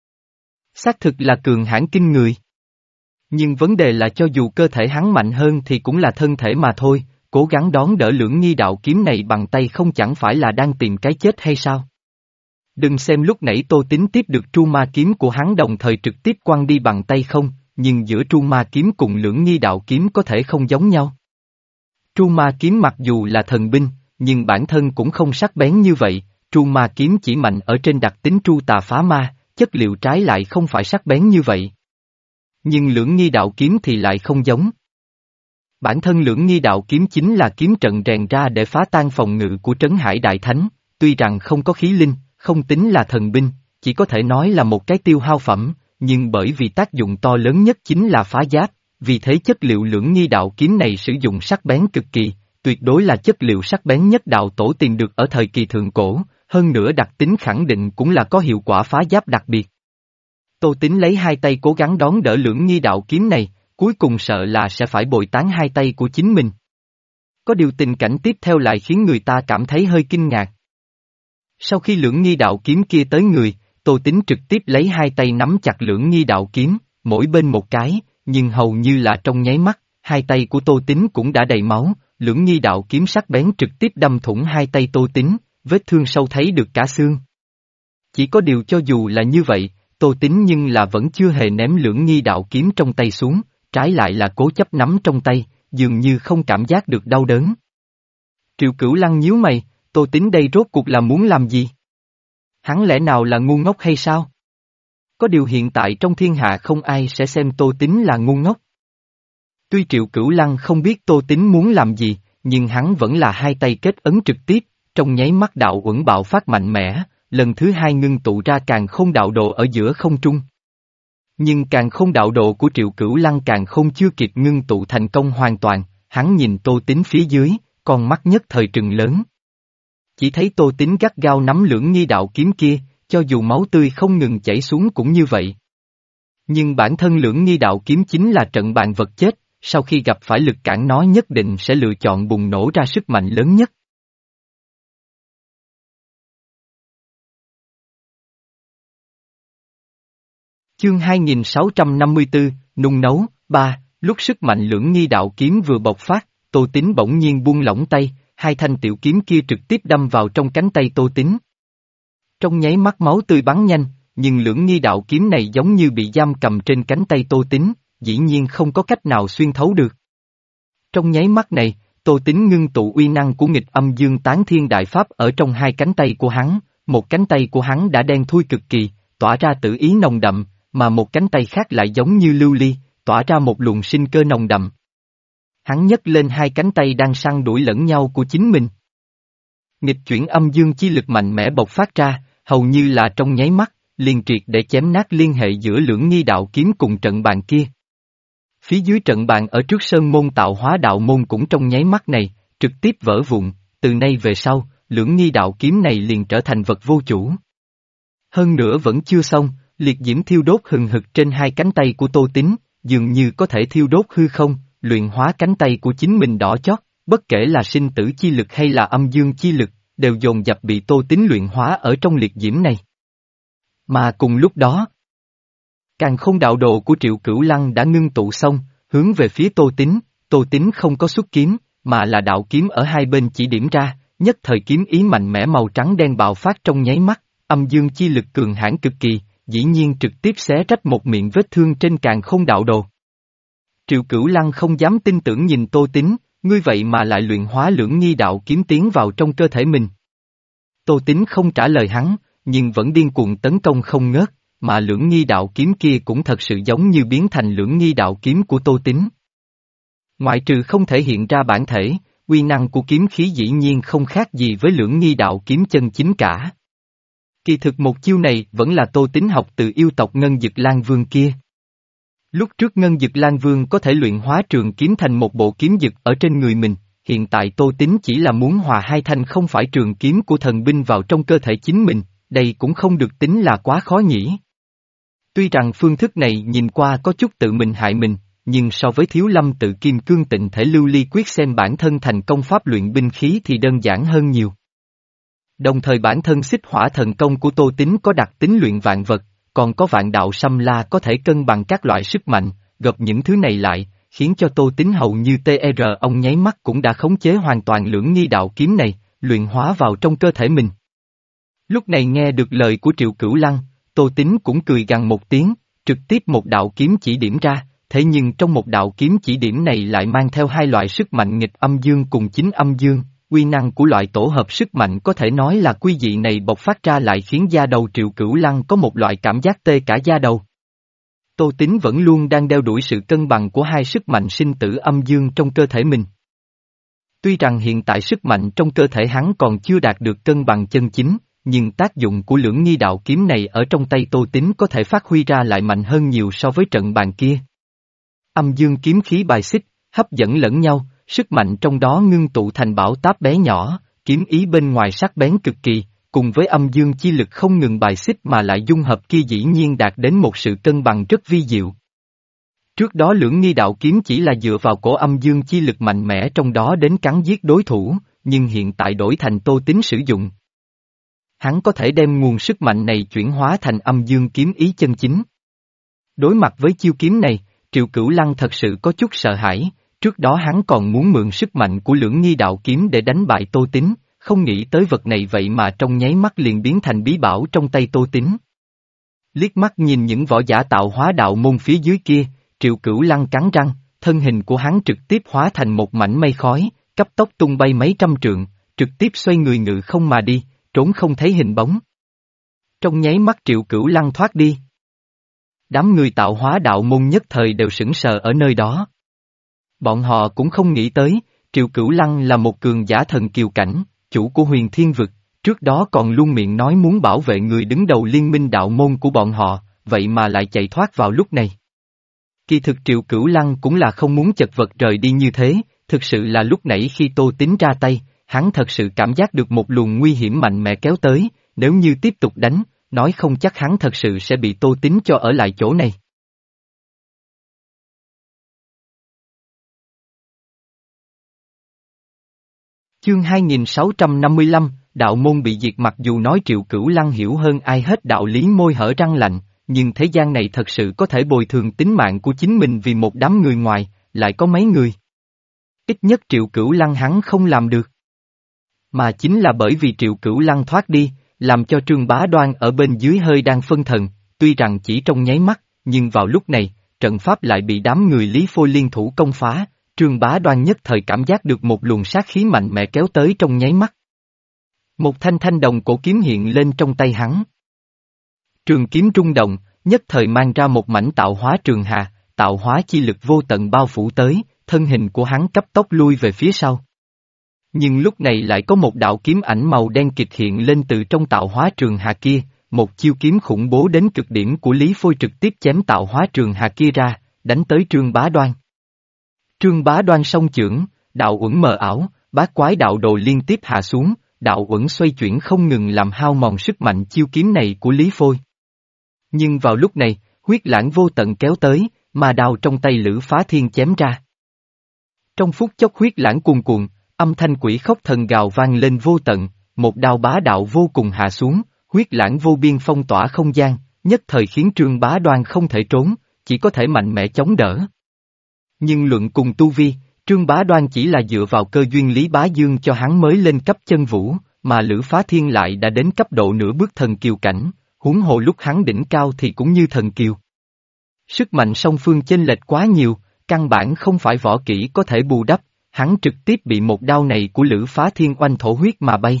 Xác thực là cường hãn kinh người. Nhưng vấn đề là cho dù cơ thể hắn mạnh hơn thì cũng là thân thể mà thôi, cố gắng đón đỡ lưỡng nghi đạo kiếm này bằng tay không chẳng phải là đang tìm cái chết hay sao? Đừng xem lúc nãy Tô Tín tiếp được tru ma kiếm của hắn đồng thời trực tiếp quăng đi bằng tay không, nhưng giữa tru ma kiếm cùng lưỡng nghi đạo kiếm có thể không giống nhau. Tru ma kiếm mặc dù là thần binh, nhưng bản thân cũng không sắc bén như vậy, tru ma kiếm chỉ mạnh ở trên đặc tính tru tà phá ma, chất liệu trái lại không phải sắc bén như vậy. Nhưng lưỡng nghi đạo kiếm thì lại không giống. Bản thân lưỡng nghi đạo kiếm chính là kiếm trận rèn ra để phá tan phòng ngự của Trấn Hải Đại Thánh, tuy rằng không có khí linh, không tính là thần binh, chỉ có thể nói là một cái tiêu hao phẩm, nhưng bởi vì tác dụng to lớn nhất chính là phá giáp, vì thế chất liệu lưỡng nghi đạo kiếm này sử dụng sắc bén cực kỳ, tuyệt đối là chất liệu sắc bén nhất đạo tổ tìm được ở thời kỳ thượng cổ, hơn nữa đặc tính khẳng định cũng là có hiệu quả phá giáp đặc biệt. Tô Tín lấy hai tay cố gắng đón đỡ lưỡng nghi đạo kiếm này, cuối cùng sợ là sẽ phải bồi tán hai tay của chính mình. Có điều tình cảnh tiếp theo lại khiến người ta cảm thấy hơi kinh ngạc. Sau khi lưỡng nghi đạo kiếm kia tới người, Tô Tín trực tiếp lấy hai tay nắm chặt lưỡng nghi đạo kiếm, mỗi bên một cái, nhưng hầu như là trong nháy mắt, hai tay của Tô Tín cũng đã đầy máu, lưỡng nghi đạo kiếm sắc bén trực tiếp đâm thủng hai tay Tô Tín, vết thương sâu thấy được cả xương. Chỉ có điều cho dù là như vậy, Tô Tín nhưng là vẫn chưa hề ném lưỡng nghi đạo kiếm trong tay xuống, trái lại là cố chấp nắm trong tay, dường như không cảm giác được đau đớn. Triệu Cửu Lăng nhíu mày, Tô Tín đây rốt cuộc là muốn làm gì? Hắn lẽ nào là ngu ngốc hay sao? Có điều hiện tại trong thiên hạ không ai sẽ xem Tô Tín là ngu ngốc. Tuy Triệu Cửu Lăng không biết Tô Tín muốn làm gì, nhưng hắn vẫn là hai tay kết ấn trực tiếp, trong nháy mắt đạo uẩn bạo phát mạnh mẽ, lần thứ hai ngưng tụ ra càn khôn đạo đồ ở giữa không trung. Nhưng càn khôn đạo đồ của Triệu Cửu Lăng càn khôn chưa kịp ngưng tụ thành công hoàn toàn, hắn nhìn Tô Tín phía dưới, con mắt nhất thời trừng lớn. Chỉ thấy Tô Tín gắt gao nắm lưỡng nghi đạo kiếm kia, cho dù máu tươi không ngừng chảy xuống cũng như vậy. Nhưng bản thân lưỡng nghi đạo kiếm chính là trận bàn vật chết, sau khi gặp phải lực cản nó nhất định sẽ lựa chọn bùng nổ ra sức mạnh lớn nhất. Chương hai nghìn sáu trăm năm mươi tư, nung nấu, ba, lúc sức mạnh lưỡng nghi đạo kiếm vừa bộc phát, Tô Tín bỗng nhiên buông lỏng tay, hai thanh tiểu kiếm kia trực tiếp đâm vào trong cánh tay Tô Tín. Trong nháy mắt máu tươi bắn nhanh, nhưng lưỡng nghi đạo kiếm này giống như bị giam cầm trên cánh tay Tô Tín, dĩ nhiên không có cách nào xuyên thấu được. Trong nháy mắt này, Tô Tín ngưng tụ uy năng của nghịch âm dương tán thiên đại pháp ở trong hai cánh tay của hắn, một cánh tay của hắn đã đen thui cực kỳ, tỏa ra tử ý nồng đậm, mà một cánh tay khác lại giống như lưu ly, tỏa ra một luồng sinh cơ nồng đậm. Hắn nhấc lên hai cánh tay đang săn đuổi lẫn nhau của chính mình. Nghịch chuyển âm dương chi lực mạnh mẽ bộc phát ra, hầu như là trong nháy mắt, liền triệt để chém nát liên hệ giữa lưỡng nghi đạo kiếm cùng trận bàn kia. Phía dưới trận bàn ở trước sơn môn tạo hóa đạo môn cũng trong nháy mắt này, trực tiếp vỡ vụn, từ nay về sau, lưỡng nghi đạo kiếm này liền trở thành vật vô chủ. Hơn nữa vẫn chưa xong, liệt diễm thiêu đốt hừng hực trên hai cánh tay của Tô Tín, dường như có thể thiêu đốt hư không, luyện hóa cánh tay của chính mình đỏ chót, bất kể là sinh tử chi lực hay là âm dương chi lực, đều dồn dập bị Tô Tín luyện hóa ở trong liệt diễm này. Mà cùng lúc đó, Càn Khôn đạo đồ của Triệu Cửu Lăng đã ngưng tụ xong, hướng về phía Tô Tín, Tô Tín không có xuất kiếm, mà là đạo kiếm ở hai bên chỉ điểm ra, nhất thời kiếm ý mạnh mẽ màu trắng đen bạo phát trong nháy mắt, âm dương chi lực cường hãn cực kỳ, dĩ nhiên trực tiếp xé rách một miệng vết thương trên Càn Khôn đạo đồ. Triệu Cửu Lăng không dám tin tưởng nhìn Tô Tín, ngươi vậy mà lại luyện hóa lưỡng nghi đạo kiếm tiến vào trong cơ thể mình. Tô Tín không trả lời hắn, nhưng vẫn điên cuồng tấn công không ngớt, mà lưỡng nghi đạo kiếm kia cũng thật sự giống như biến thành lưỡng nghi đạo kiếm của Tô Tín. Ngoại trừ không thể hiện ra bản thể, uy năng của kiếm khí dĩ nhiên không khác gì với lưỡng nghi đạo kiếm chân chính cả. Kỳ thực một chiêu này vẫn là Tô Tín học từ yêu tộc Ngân Dực Lan Vương kia. Lúc trước Ngân Dực Lan Vương có thể luyện hóa trường kiếm thành một bộ kiếm dực ở trên người mình, hiện tại Tô Tín chỉ là muốn hòa hai thanh không phải trường kiếm của thần binh vào trong cơ thể chính mình, đây cũng không được tính là quá khó nhỉ. Tuy rằng phương thức này nhìn qua có chút tự mình hại mình, nhưng so với Thiếu Lâm tự kim cương tịnh thể lưu ly quyết xem bản thân thành công pháp luyện binh khí thì đơn giản hơn nhiều. Đồng thời bản thân xích hỏa thần công của Tô Tín có đặc tính luyện vạn vật, còn có vạn đạo xâm la có thể cân bằng các loại sức mạnh, gộp những thứ này lại, khiến cho Tô Tín hầu như tê rờ ông nháy mắt cũng đã khống chế hoàn toàn lưỡng nghi đạo kiếm này, luyện hóa vào trong cơ thể mình. Lúc này nghe được lời của Triệu Cửu Lăng, Tô Tín cũng cười gằn một tiếng, trực tiếp một đạo kiếm chỉ điểm ra, thế nhưng trong một đạo kiếm chỉ điểm này lại mang theo hai loại sức mạnh nghịch âm dương cùng chính âm dương, uy năng của loại tổ hợp sức mạnh có thể nói là quy dị này bộc phát ra lại khiến da đầu Triệu Cửu Lăng có một loại cảm giác tê cả da đầu. Tô Tín vẫn luôn đang đeo đuổi sự cân bằng của hai sức mạnh sinh tử âm dương trong cơ thể mình. Tuy rằng hiện tại sức mạnh trong cơ thể hắn còn chưa đạt được cân bằng chân chính, nhưng tác dụng của lưỡng nghi đạo kiếm này ở trong tay Tô Tín có thể phát huy ra lại mạnh hơn nhiều so với trận bàn kia. Âm dương kiếm khí bài xích, hấp dẫn lẫn nhau, sức mạnh trong đó ngưng tụ thành bão táp bé nhỏ, kiếm ý bên ngoài sắc bén cực kỳ, cùng với âm dương chi lực không ngừng bài xích mà lại dung hợp kia dĩ nhiên đạt đến một sự cân bằng rất vi diệu. Trước đó lưỡng nghi đạo kiếm chỉ là dựa vào cổ âm dương chi lực mạnh mẽ trong đó đến cắn giết đối thủ, nhưng hiện tại đổi thành Tô Tín sử dụng. Hắn có thể đem nguồn sức mạnh này chuyển hóa thành âm dương kiếm ý chân chính. Đối mặt với chiêu kiếm này, Triệu Cửu Lăng thật sự có chút sợ hãi, trước đó hắn còn muốn mượn sức mạnh của lưỡng nghi đạo kiếm để đánh bại Tô Tín, không nghĩ tới vật này vậy mà trong nháy mắt liền biến thành bí bảo trong tay Tô Tín. Liếc mắt nhìn những võ giả tạo hóa đạo môn phía dưới kia, Triệu Cửu Lăng cắn răng, thân hình của hắn trực tiếp hóa thành một mảnh mây khói, cấp tốc tung bay mấy trăm trượng, trực tiếp xoay người ngự không mà đi, trốn không thấy hình bóng. Trong nháy mắt Triệu Cửu Lăng thoát đi. Đám người tạo hóa đạo môn nhất thời đều sững sờ ở nơi đó. Bọn họ cũng không nghĩ tới, Triệu Cửu Lăng là một cường giả thần kiều cảnh, chủ của huyền thiên vực, trước đó còn luôn miệng nói muốn bảo vệ người đứng đầu liên minh đạo môn của bọn họ, vậy mà lại chạy thoát vào lúc này. Kỳ thực Triệu Cửu Lăng cũng là không muốn chật vật rời đi như thế, thực sự là lúc nãy khi Tô Tín ra tay, hắn thật sự cảm giác được một luồng nguy hiểm mạnh mẽ kéo tới, nếu như tiếp tục đánh, nói không chắc hắn thật sự sẽ bị Tô Tín cho ở lại chỗ này. Chương hai nghìn sáu trăm năm mươi lăm, đạo môn bị diệt. Mặc dù nói Triệu Cửu Lăng hiểu hơn ai hết đạo lý môi hở răng lạnh, nhưng thế gian này thật sự có thể bồi thường tính mạng của chính mình vì một đám người ngoài, lại có mấy người. Ít nhất Triệu Cửu Lăng hắn không làm được. Mà chính là bởi vì Triệu Cửu Lăng thoát đi, làm cho Trương Bá Đoan ở bên dưới hơi đang phân thần, tuy rằng chỉ trong nháy mắt, nhưng vào lúc này, trận pháp lại bị đám người Lý Phôi liên thủ công phá, Trương Bá Đoan nhất thời cảm giác được một luồng sát khí mạnh mẽ kéo tới trong nháy mắt. Một thanh thanh đồng cổ kiếm hiện lên trong tay hắn. Trường kiếm rung động, nhất thời mang ra một mảnh tạo hóa trường hà, tạo hóa chi lực vô tận bao phủ tới, thân hình của hắn cấp tốc lui về phía sau. Nhưng lúc này lại có một đạo kiếm ảnh màu đen kịch hiện lên từ trong tạo hóa trường hà kia, một chiêu kiếm khủng bố đến cực điểm của Lý Phôi trực tiếp chém tạo hóa trường hà kia ra, đánh tới Trương Bá Đoan. Trương Bá Đoan song chưởng, đạo uẩn mờ ảo, bát quái đạo đồ liên tiếp hạ xuống, đạo uẩn xoay chuyển không ngừng làm hao mòn sức mạnh chiêu kiếm này của Lý Phôi. Nhưng vào lúc này, huyết lãng vô tận kéo tới, mà đao trong tay Lữ Phá Thiên chém ra. Trong phút chốc huyết lãng cuồn cuộn, âm thanh quỷ khóc thần gào vang lên vô tận, một đao bá đạo vô cùng hạ xuống, huyết lãng vô biên phong tỏa không gian, nhất thời khiến Trương Bá Đoan không thể trốn, chỉ có thể mạnh mẽ chống đỡ. Nhưng luận cùng tu vi, Trương Bá Đoan chỉ là dựa vào cơ duyên Lý Bá Dương cho hắn mới lên cấp chân vũ, mà Lữ Phá Thiên lại đã đến cấp độ nửa bước thần kiều cảnh, huống hồ lúc hắn đỉnh cao thì cũng như thần kiều. Sức mạnh song phương chênh lệch quá nhiều, căn bản không phải võ kỹ có thể bù đắp, hắn trực tiếp bị một đao này của Lữ Phá Thiên oanh thổ huyết mà bay.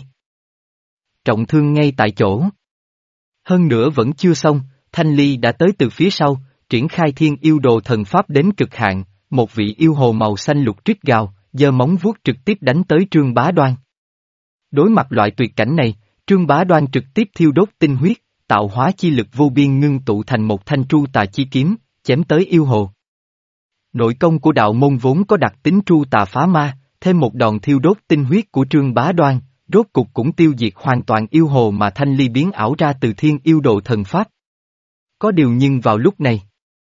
Trọng thương ngay tại chỗ. Hơn nữa vẫn chưa xong, Thanh Ly đã tới từ phía sau, triển khai thiên yêu đồ thần pháp đến cực hạn, một vị yêu hồ màu xanh lục rít gào, giơ móng vuốt trực tiếp đánh tới Trương Bá Đoan. Đối mặt loại tuyệt cảnh này, Trương Bá Đoan trực tiếp thiêu đốt tinh huyết, tạo hóa chi lực vô biên ngưng tụ thành một thanh tru tà chi kiếm, chém tới yêu hồ. Nội công của đạo môn vốn có đặc tính tru tà phá ma, thêm một đòn thiêu đốt tinh huyết của Trương Bá Đoan, rốt cục cũng tiêu diệt hoàn toàn yêu hồ mà Thanh Ly biến ảo ra từ thiên yêu đồ thần pháp. Có điều nhưng vào lúc này,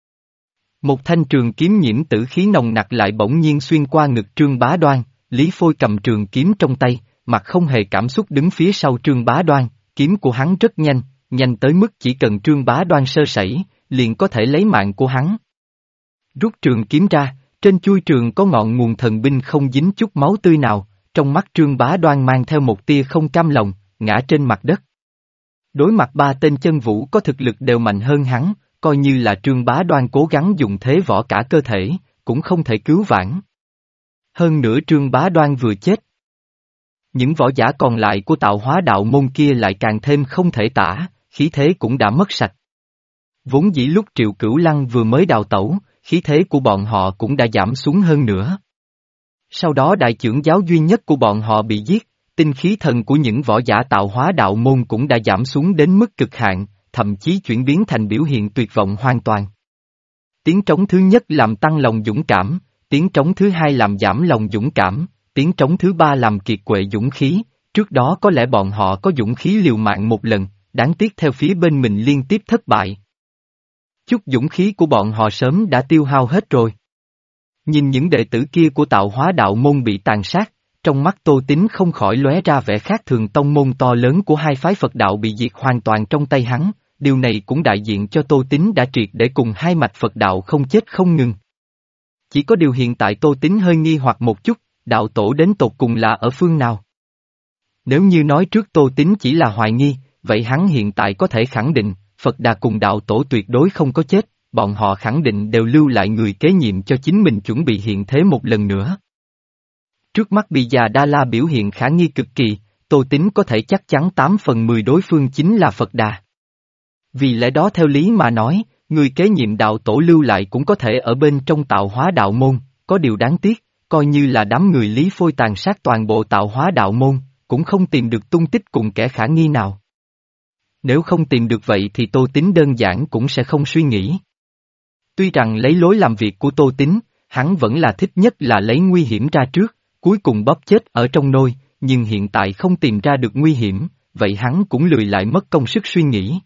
một thanh trường kiếm nhiễm tử khí nồng nặc lại bỗng nhiên xuyên qua ngực Trương Bá Đoan, Lý Phôi cầm trường kiếm trong tay, mặt không hề cảm xúc đứng phía sau Trương Bá Đoan, kiếm của hắn rất nhanh, nhanh tới mức chỉ cần Trương Bá Đoan sơ sẩy, liền có thể lấy mạng của hắn. Rút trường kiếm ra, trên chuôi trường có ngọn nguồn thần binh không dính chút máu tươi nào, trong mắt Trương Bá Đoan mang theo một tia không cam lòng, ngã trên mặt đất. Đối mặt ba tên chân vũ có thực lực đều mạnh hơn hắn, coi như là Trương Bá Đoan cố gắng dùng thế võ cả cơ thể, cũng không thể cứu vãn. Hơn nữa Trương Bá Đoan vừa chết. Những võ giả còn lại của tạo hóa đạo môn kia lại càng thêm không thể tả, khí thế cũng đã mất sạch. Vốn dĩ lúc Triệu Cửu Lăng vừa mới đào tẩu, khí thế của bọn họ cũng đã giảm xuống hơn nữa. Sau đó đại trưởng giáo duy nhất của bọn họ bị giết, tinh khí thần của những võ giả tạo hóa đạo môn cũng đã giảm xuống đến mức cực hạn, thậm chí chuyển biến thành biểu hiện tuyệt vọng hoàn toàn. Tiếng trống thứ nhất làm tăng lòng dũng cảm, tiếng trống thứ hai làm giảm lòng dũng cảm, tiếng trống thứ ba làm kiệt quệ dũng khí, trước đó có lẽ bọn họ có dũng khí liều mạng một lần, đáng tiếc theo phía bên mình liên tiếp thất bại. Chút dũng khí của bọn họ sớm đã tiêu hao hết rồi. Nhìn những đệ tử kia của tạo hóa đạo môn bị tàn sát, trong mắt Tô Tín không khỏi lóe ra vẻ khác thường tông môn to lớn của hai phái Phật đạo bị diệt hoàn toàn trong tay hắn, điều này cũng đại diện cho Tô Tín đã triệt để cùng hai mạch Phật đạo không chết không ngừng. Chỉ có điều hiện tại Tô Tín hơi nghi hoặc một chút, đạo tổ đến tột cùng là ở phương nào? Nếu như nói trước Tô Tín chỉ là hoài nghi, vậy hắn hiện tại có thể khẳng định, Phật Đà cùng đạo tổ tuyệt đối không có chết, bọn họ khẳng định đều lưu lại người kế nhiệm cho chính mình chuẩn bị hiện thế một lần nữa. Trước mắt Bì Già Đa La biểu hiện khả nghi cực kỳ, Tô Tín có thể chắc chắn tám phần mười đối phương chính là Phật Đà. Vì lẽ đó theo lý mà nói, người kế nhiệm đạo tổ lưu lại cũng có thể ở bên trong tạo hóa đạo môn, có điều đáng tiếc, coi như là đám người Lý Phôi tàn sát toàn bộ tạo hóa đạo môn, cũng không tìm được tung tích cùng kẻ khả nghi nào. Nếu không tìm được vậy thì Tô Tín đơn giản cũng sẽ không suy nghĩ. Tuy rằng lấy lối làm việc của Tô Tín, hắn vẫn là thích nhất là lấy nguy hiểm ra trước, cuối cùng bóp chết ở trong nôi, nhưng hiện tại không tìm ra được nguy hiểm, vậy hắn cũng lười lại mất công sức suy nghĩ.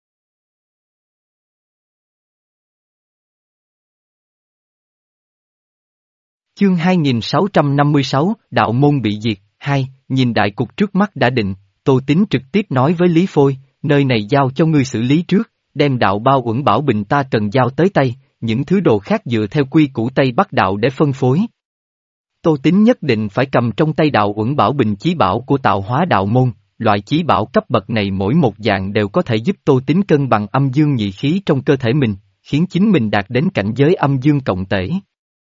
Chương hai nghìn sáu trăm năm mươi sáu, Đạo môn bị diệt, hai, nhìn đại cục trước mắt đã định, Tô Tín trực tiếp nói với Lý Phôi, nơi này giao cho ngươi xử lý trước, đem đạo bao uẩn bảo bình ta cần giao tới tay, những thứ đồ khác dựa theo quy củ Tây Bắc đạo để phân phối. Tô Tín nhất định phải cầm trong tay đạo uẩn bảo bình chí bảo của tạo hóa đạo môn, loại chí bảo cấp bậc này mỗi một dạng đều có thể giúp Tô Tín cân bằng âm dương nhị khí trong cơ thể mình, khiến chính mình đạt đến cảnh giới âm dương cộng tể.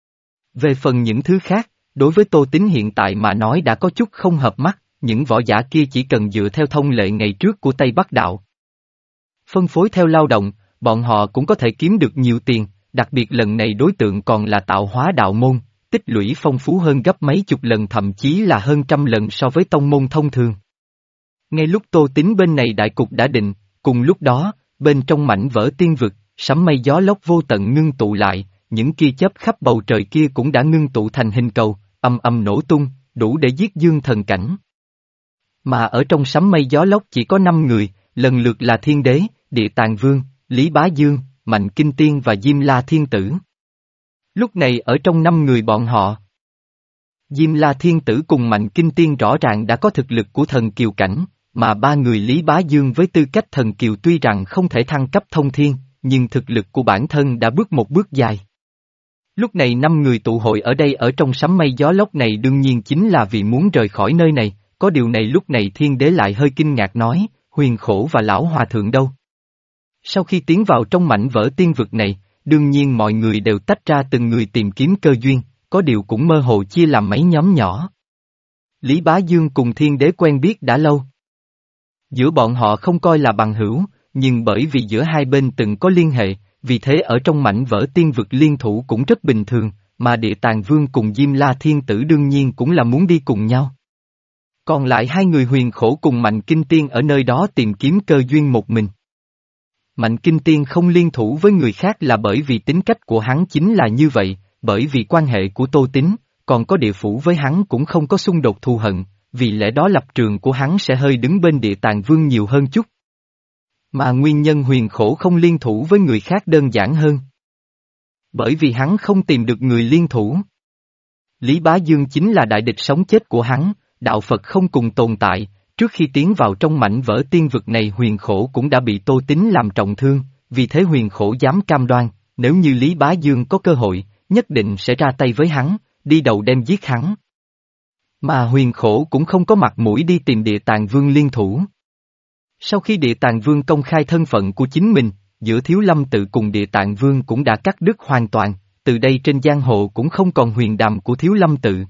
Về phần những thứ khác, đối với Tô Tín hiện tại mà nói đã có chút không hợp mắt, những võ giả kia chỉ cần dựa theo thông lệ ngày trước của Tây Bắc đạo. Phân phối theo lao động, bọn họ cũng có thể kiếm được nhiều tiền, đặc biệt lần này đối tượng còn là tạo hóa đạo môn, tích lũy phong phú hơn gấp mấy chục lần thậm chí là hơn trăm lần so với tông môn thông thường. Ngay lúc Tô Tín bên này đại cục đã định, cùng lúc đó, bên trong mảnh vỡ tiên vực, sấm mây gió lốc vô tận ngưng tụ lại, những tia chớp khắp bầu trời kia cũng đã ngưng tụ thành hình cầu, âm âm nổ tung, đủ để giết dương thần cảnh. Mà ở trong sấm mây gió lốc chỉ có năm người, lần lượt là Thiên Đế, Địa Tạng Vương, Lý Bá Dương, Mạnh Kinh Tiên và Diêm La Thiên Tử. Lúc này ở trong năm người bọn họ, Diêm La Thiên Tử cùng Mạnh Kinh Tiên rõ ràng đã có thực lực của thần kiều cảnh, mà ba người Lý Bá Dương với tư cách thần kiều tuy rằng không thể thăng cấp thông thiên, nhưng thực lực của bản thân đã bước một bước dài. Lúc này năm người tụ hội ở đây ở trong sấm mây gió lốc này đương nhiên chính là vì muốn rời khỏi nơi này, có điều này lúc này Thiên Đế lại hơi kinh ngạc nói, Huyền Khổ và Lão Hòa Thượng đâu? Sau khi tiến vào trong mảnh vỡ tiên vực này, đương nhiên mọi người đều tách ra từng người tìm kiếm cơ duyên, có điều cũng mơ hồ chia làm mấy nhóm nhỏ. Lý Bá Dương cùng Thiên Đế quen biết đã lâu. Giữa bọn họ không coi là bằng hữu, nhưng bởi vì giữa hai bên từng có liên hệ, vì thế ở trong mảnh vỡ tiên vực liên thủ cũng rất bình thường, mà Địa Tạng Vương cùng Diêm La Thiên Tử đương nhiên cũng là muốn đi cùng nhau. Còn lại hai người Huyền Khổ cùng Mạnh Kinh Tiên ở nơi đó tìm kiếm cơ duyên một mình. Mạnh Kinh Tiên không liên thủ với người khác là bởi vì tính cách của hắn chính là như vậy, bởi vì quan hệ của Tô Tín, còn có địa phủ với hắn cũng không có xung đột thù hận, vì lẽ đó lập trường của hắn sẽ hơi đứng bên Địa Tạng Vương nhiều hơn chút. Mà nguyên nhân Huyền Khổ không liên thủ với người khác đơn giản hơn. Bởi vì hắn không tìm được người liên thủ. Lý Bá Dương chính là đại địch sống chết của hắn, đạo Phật không cùng tồn tại, trước khi tiến vào trong mảnh vỡ tiên vực này Huyền Khổ cũng đã bị Tô Tín làm trọng thương, vì thế Huyền Khổ dám cam đoan, nếu như Lý Bá Dương có cơ hội, nhất định sẽ ra tay với hắn, đi đầu đem giết hắn. Mà Huyền Khổ cũng không có mặt mũi đi tìm Địa Tạng Vương liên thủ. Sau khi Địa Tạng Vương công khai thân phận của chính mình, giữa Thiếu Lâm Tự cùng Địa Tạng Vương cũng đã cắt đứt hoàn toàn, từ đây trên giang hồ cũng không còn huyền đàm của Thiếu Lâm Tự.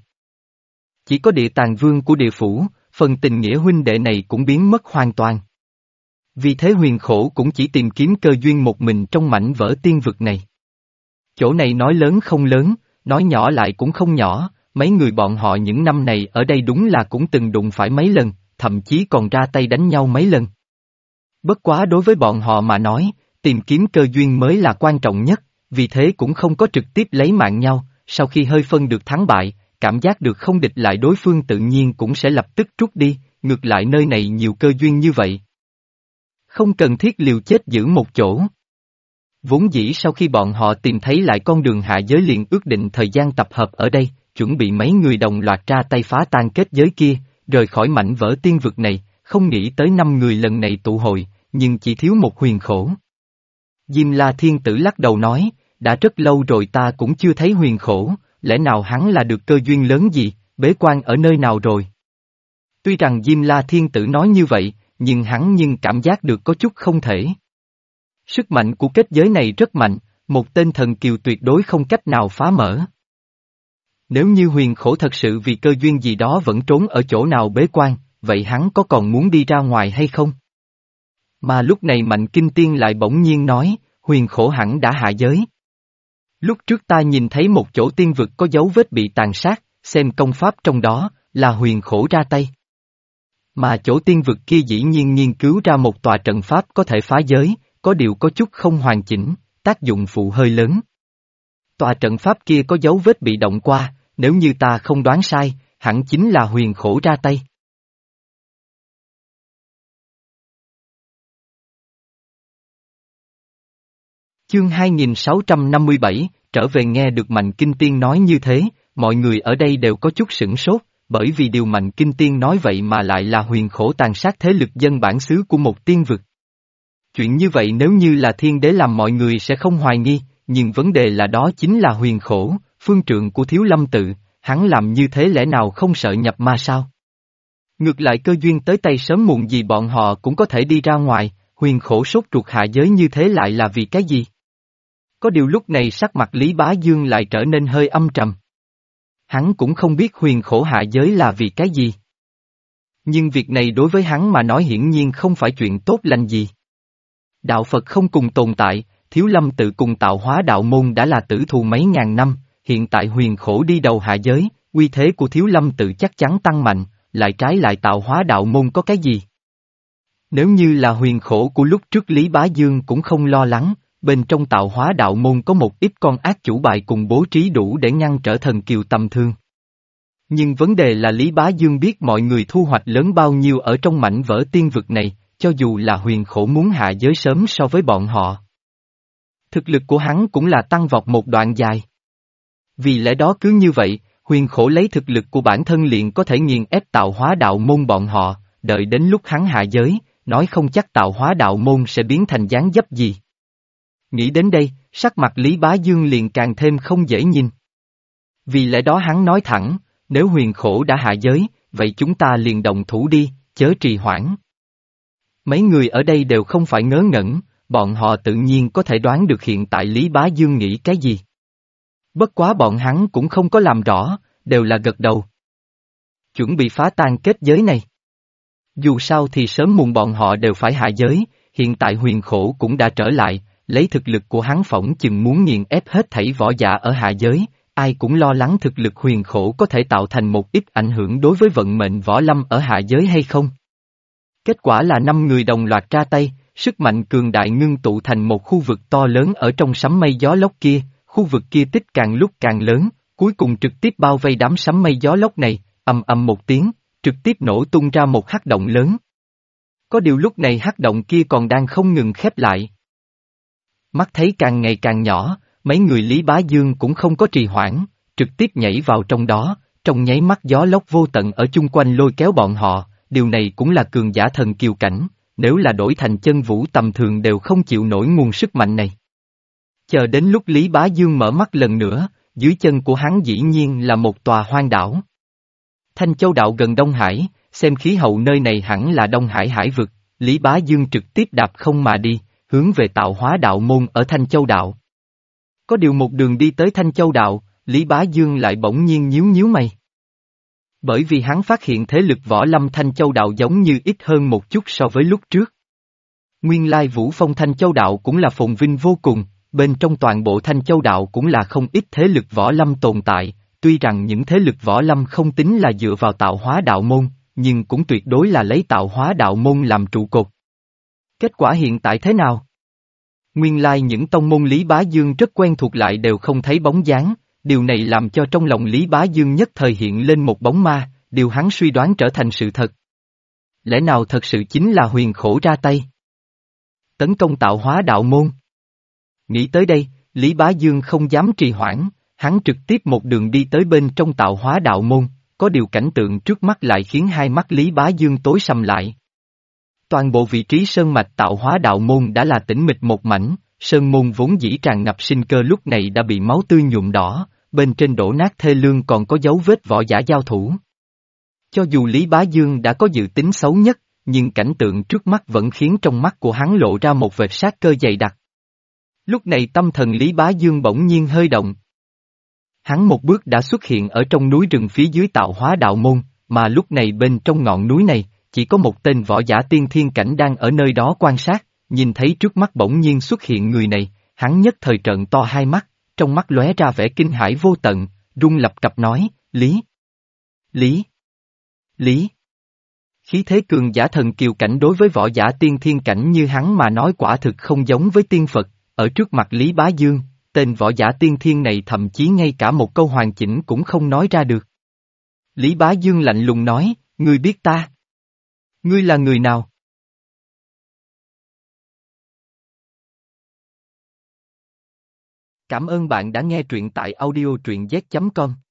Chỉ có Địa Tạng Vương của địa phủ, phần tình nghĩa huynh đệ này cũng biến mất hoàn toàn. Vì thế Huyền Khổ cũng chỉ tìm kiếm cơ duyên một mình trong mảnh vỡ tiên vực này. Chỗ này nói lớn không lớn, nói nhỏ lại cũng không nhỏ, mấy người bọn họ những năm này ở đây đúng là cũng từng đụng phải mấy lần, thậm chí còn ra tay đánh nhau mấy lần. Bất quá đối với bọn họ mà nói, tìm kiếm cơ duyên mới là quan trọng nhất, vì thế cũng không có trực tiếp lấy mạng nhau, sau khi hơi phân được thắng bại, cảm giác được không địch lại đối phương tự nhiên cũng sẽ lập tức rút đi, ngược lại nơi này nhiều cơ duyên như vậy. Không cần thiết liều chết giữ một chỗ. Vốn dĩ sau khi bọn họ tìm thấy lại con đường hạ giới liền ước định thời gian tập hợp ở đây, chuẩn bị mấy người đồng loạt ra tay phá tan kết giới kia, rời khỏi mảnh vỡ tiên vực này, không nghĩ tới năm người lần này tụ hội, nhưng chỉ thiếu một Huyền Khổ. Diêm La Thiên Tử lắc đầu nói, đã rất lâu rồi ta cũng chưa thấy Huyền Khổ, lẽ nào hắn là được cơ duyên lớn gì, bế quan ở nơi nào rồi? Tuy rằng Diêm La Thiên Tử nói như vậy, nhưng hắn nhưng cảm giác được có chút không thể. Sức mạnh của kết giới này rất mạnh, một tên thần kiều tuyệt đối không cách nào phá mở. Nếu như Huyền Khổ thật sự vì cơ duyên gì đó vẫn trốn ở chỗ nào bế quan, vậy hắn có còn muốn đi ra ngoài hay không? Mà lúc này Mạnh Kinh Tiên lại bỗng nhiên nói, Huyền Khổ hẳn đã hạ giới. Lúc trước ta nhìn thấy một chỗ tiên vực có dấu vết bị tàn sát, xem công pháp trong đó, là Huyền Khổ ra tay. Mà chỗ tiên vực kia dĩ nhiên nghiên cứu ra một tòa trận pháp có thể phá giới, có điều có chút không hoàn chỉnh, tác dụng phụ hơi lớn. Tòa trận pháp kia có dấu vết bị động qua, nếu như ta không đoán sai, hẳn chính là Huyền Khổ ra tay. Chương hai nghìn sáu trăm năm mươi bảy, trở về nghe được Mạnh Kinh Tiên nói như thế, mọi người ở đây đều có chút sửng sốt, bởi vì điều Mạnh Kinh Tiên nói vậy mà lại là Huyền Khổ tàn sát thế lực dân bản xứ của một tiên vực. Chuyện như vậy nếu như là thiên đế làm mọi người sẽ không hoài nghi, nhưng vấn đề là đó chính là Huyền Khổ, phương trượng của Thiếu Lâm tự, hắn làm như thế lẽ nào không sợ nhập ma sao? Ngược lại cơ duyên tới tay sớm muộn gì bọn họ cũng có thể đi ra ngoài, Huyền Khổ sốt ruột hạ giới như thế lại là vì cái gì? Có điều lúc này sắc mặt Lý Bá Dương lại trở nên hơi âm trầm. Hắn cũng không biết Huyền Khổ hạ giới là vì cái gì. Nhưng việc này đối với hắn mà nói hiển nhiên không phải chuyện tốt lành gì. Đạo Phật không cùng tồn tại, Thiếu Lâm tự cùng tạo hóa đạo môn đã là tử thù mấy ngàn năm, hiện tại Huyền Khổ đi đầu hạ giới, uy thế của Thiếu Lâm tự chắc chắn tăng mạnh, lại trái lại tạo hóa đạo môn có cái gì? Nếu như là Huyền Khổ của lúc trước Lý Bá Dương cũng không lo lắng, bên trong tạo hóa đạo môn có một ít con ác chủ bài cùng bố trí đủ để ngăn trở thần kiều tầm thương. Nhưng vấn đề là Lý Bá Dương biết mọi người thu hoạch lớn bao nhiêu ở trong mảnh vỡ tiên vực này, cho dù là Huyền Khổ muốn hạ giới sớm so với bọn họ. Thực lực của hắn cũng là tăng vọt một đoạn dài. Vì lẽ đó cứ như vậy, Huyền Khổ lấy thực lực của bản thân liền có thể nghiền ép tạo hóa đạo môn bọn họ, đợi đến lúc hắn hạ giới, nói không chắc tạo hóa đạo môn sẽ biến thành dáng dấp gì. Nghĩ đến đây, sắc mặt Lý Bá Dương liền càng thêm không dễ nhìn. Vì lẽ đó hắn nói thẳng, nếu Huyền Khổ đã hạ giới, vậy chúng ta liền động thủ đi, chớ trì hoãn. Mấy người ở đây đều không phải ngớ ngẩn, bọn họ tự nhiên có thể đoán được hiện tại Lý Bá Dương nghĩ cái gì. Bất quá bọn hắn cũng không có làm rõ, đều là gật đầu. Chuẩn bị phá tan kết giới này. Dù sao thì sớm muộn bọn họ đều phải hạ giới, hiện tại Huyền Khổ cũng đã trở lại, lấy thực lực của hắn phỏng chừng muốn nghiền ép hết thảy võ giả ở hạ giới, ai cũng lo lắng thực lực Huyền Khổ có thể tạo thành một ít ảnh hưởng đối với vận mệnh võ lâm ở hạ giới hay không. Kết quả là năm người đồng loạt ra tay, sức mạnh cường đại ngưng tụ thành một khu vực to lớn ở trong sấm mây gió lốc kia, khu vực kia tích càng lúc càng lớn, cuối cùng trực tiếp bao vây đám sấm mây gió lốc này, ầm ầm một tiếng, trực tiếp nổ tung ra một hắc động lớn. Có điều lúc này hắc động kia còn đang không ngừng khép lại. Mắt thấy càng ngày càng nhỏ, mấy người Lý Bá Dương cũng không có trì hoãn, trực tiếp nhảy vào trong đó, trong nháy mắt gió lốc vô tận ở chung quanh lôi kéo bọn họ, điều này cũng là cường giả thần kiều cảnh, nếu là đổi thành chân vũ tầm thường đều không chịu nổi nguồn sức mạnh này. Chờ đến lúc Lý Bá Dương mở mắt lần nữa, dưới chân của hắn dĩ nhiên là một tòa hoang đảo. Thanh Châu Đạo gần Đông Hải, xem khí hậu nơi này hẳn là Đông Hải hải vực, Lý Bá Dương trực tiếp đạp không mà đi, hướng về tạo hóa đạo môn ở Thanh Châu Đạo. Có điều một đường đi tới Thanh Châu Đạo, Lý Bá Dương lại bỗng nhiên nhíu nhíu mày. Bởi vì hắn phát hiện thế lực võ lâm Thanh Châu Đạo giống như ít hơn một chút so với lúc trước. Nguyên lai Vũ Phong Thanh Châu Đạo cũng là phồn vinh vô cùng, bên trong toàn bộ Thanh Châu Đạo cũng là không ít thế lực võ lâm tồn tại, tuy rằng những thế lực võ lâm không tính là dựa vào tạo hóa đạo môn, nhưng cũng tuyệt đối là lấy tạo hóa đạo môn làm trụ cột. Kết quả hiện tại thế nào? Nguyên lai những tông môn Lý Bá Dương rất quen thuộc lại đều không thấy bóng dáng, điều này làm cho trong lòng Lý Bá Dương nhất thời hiện lên một bóng ma, điều hắn suy đoán trở thành sự thật. Lẽ nào thật sự chính là Huyền Khổ ra tay? Tấn công tạo hóa đạo môn. Nghĩ tới đây, Lý Bá Dương không dám trì hoãn, hắn trực tiếp một đường đi tới bên trong tạo hóa đạo môn, có điều cảnh tượng trước mắt lại khiến hai mắt Lý Bá Dương tối sầm lại. Toàn bộ vị trí sơn mạch tạo hóa đạo môn đã là tĩnh mịch một mảnh, sơn môn vốn dĩ tràn ngập sinh cơ lúc này đã bị máu tươi nhuộm đỏ, bên trên đổ nát thê lương còn có dấu vết võ giả giao thủ. Cho dù Lý Bá Dương đã có dự tính xấu nhất, nhưng cảnh tượng trước mắt vẫn khiến trong mắt của hắn lộ ra một vệt sát cơ dày đặc. Lúc này tâm thần Lý Bá Dương bỗng nhiên hơi động. Hắn một bước đã xuất hiện ở trong núi rừng phía dưới tạo hóa đạo môn, mà lúc này bên trong ngọn núi này, chỉ có một tên võ giả tiên thiên cảnh đang ở nơi đó quan sát, nhìn thấy trước mắt bỗng nhiên xuất hiện người này, hắn nhất thời trợn to hai mắt, trong mắt lóe ra vẻ kinh hãi vô tận, run lập cập nói, Lý, Lý, Lý. Khí thế cường giả thần kiều cảnh đối với võ giả tiên thiên cảnh như hắn mà nói quả thực không giống với tiên Phật, ở trước mặt Lý Bá Dương, tên võ giả tiên thiên này thậm chí ngay cả một câu hoàn chỉnh cũng không nói ra được. Lý Bá Dương lạnh lùng nói, ngươi biết ta? Ngươi là người nào? Cảm ơn bạn đã nghe truyện tại audio truyện z chấm com.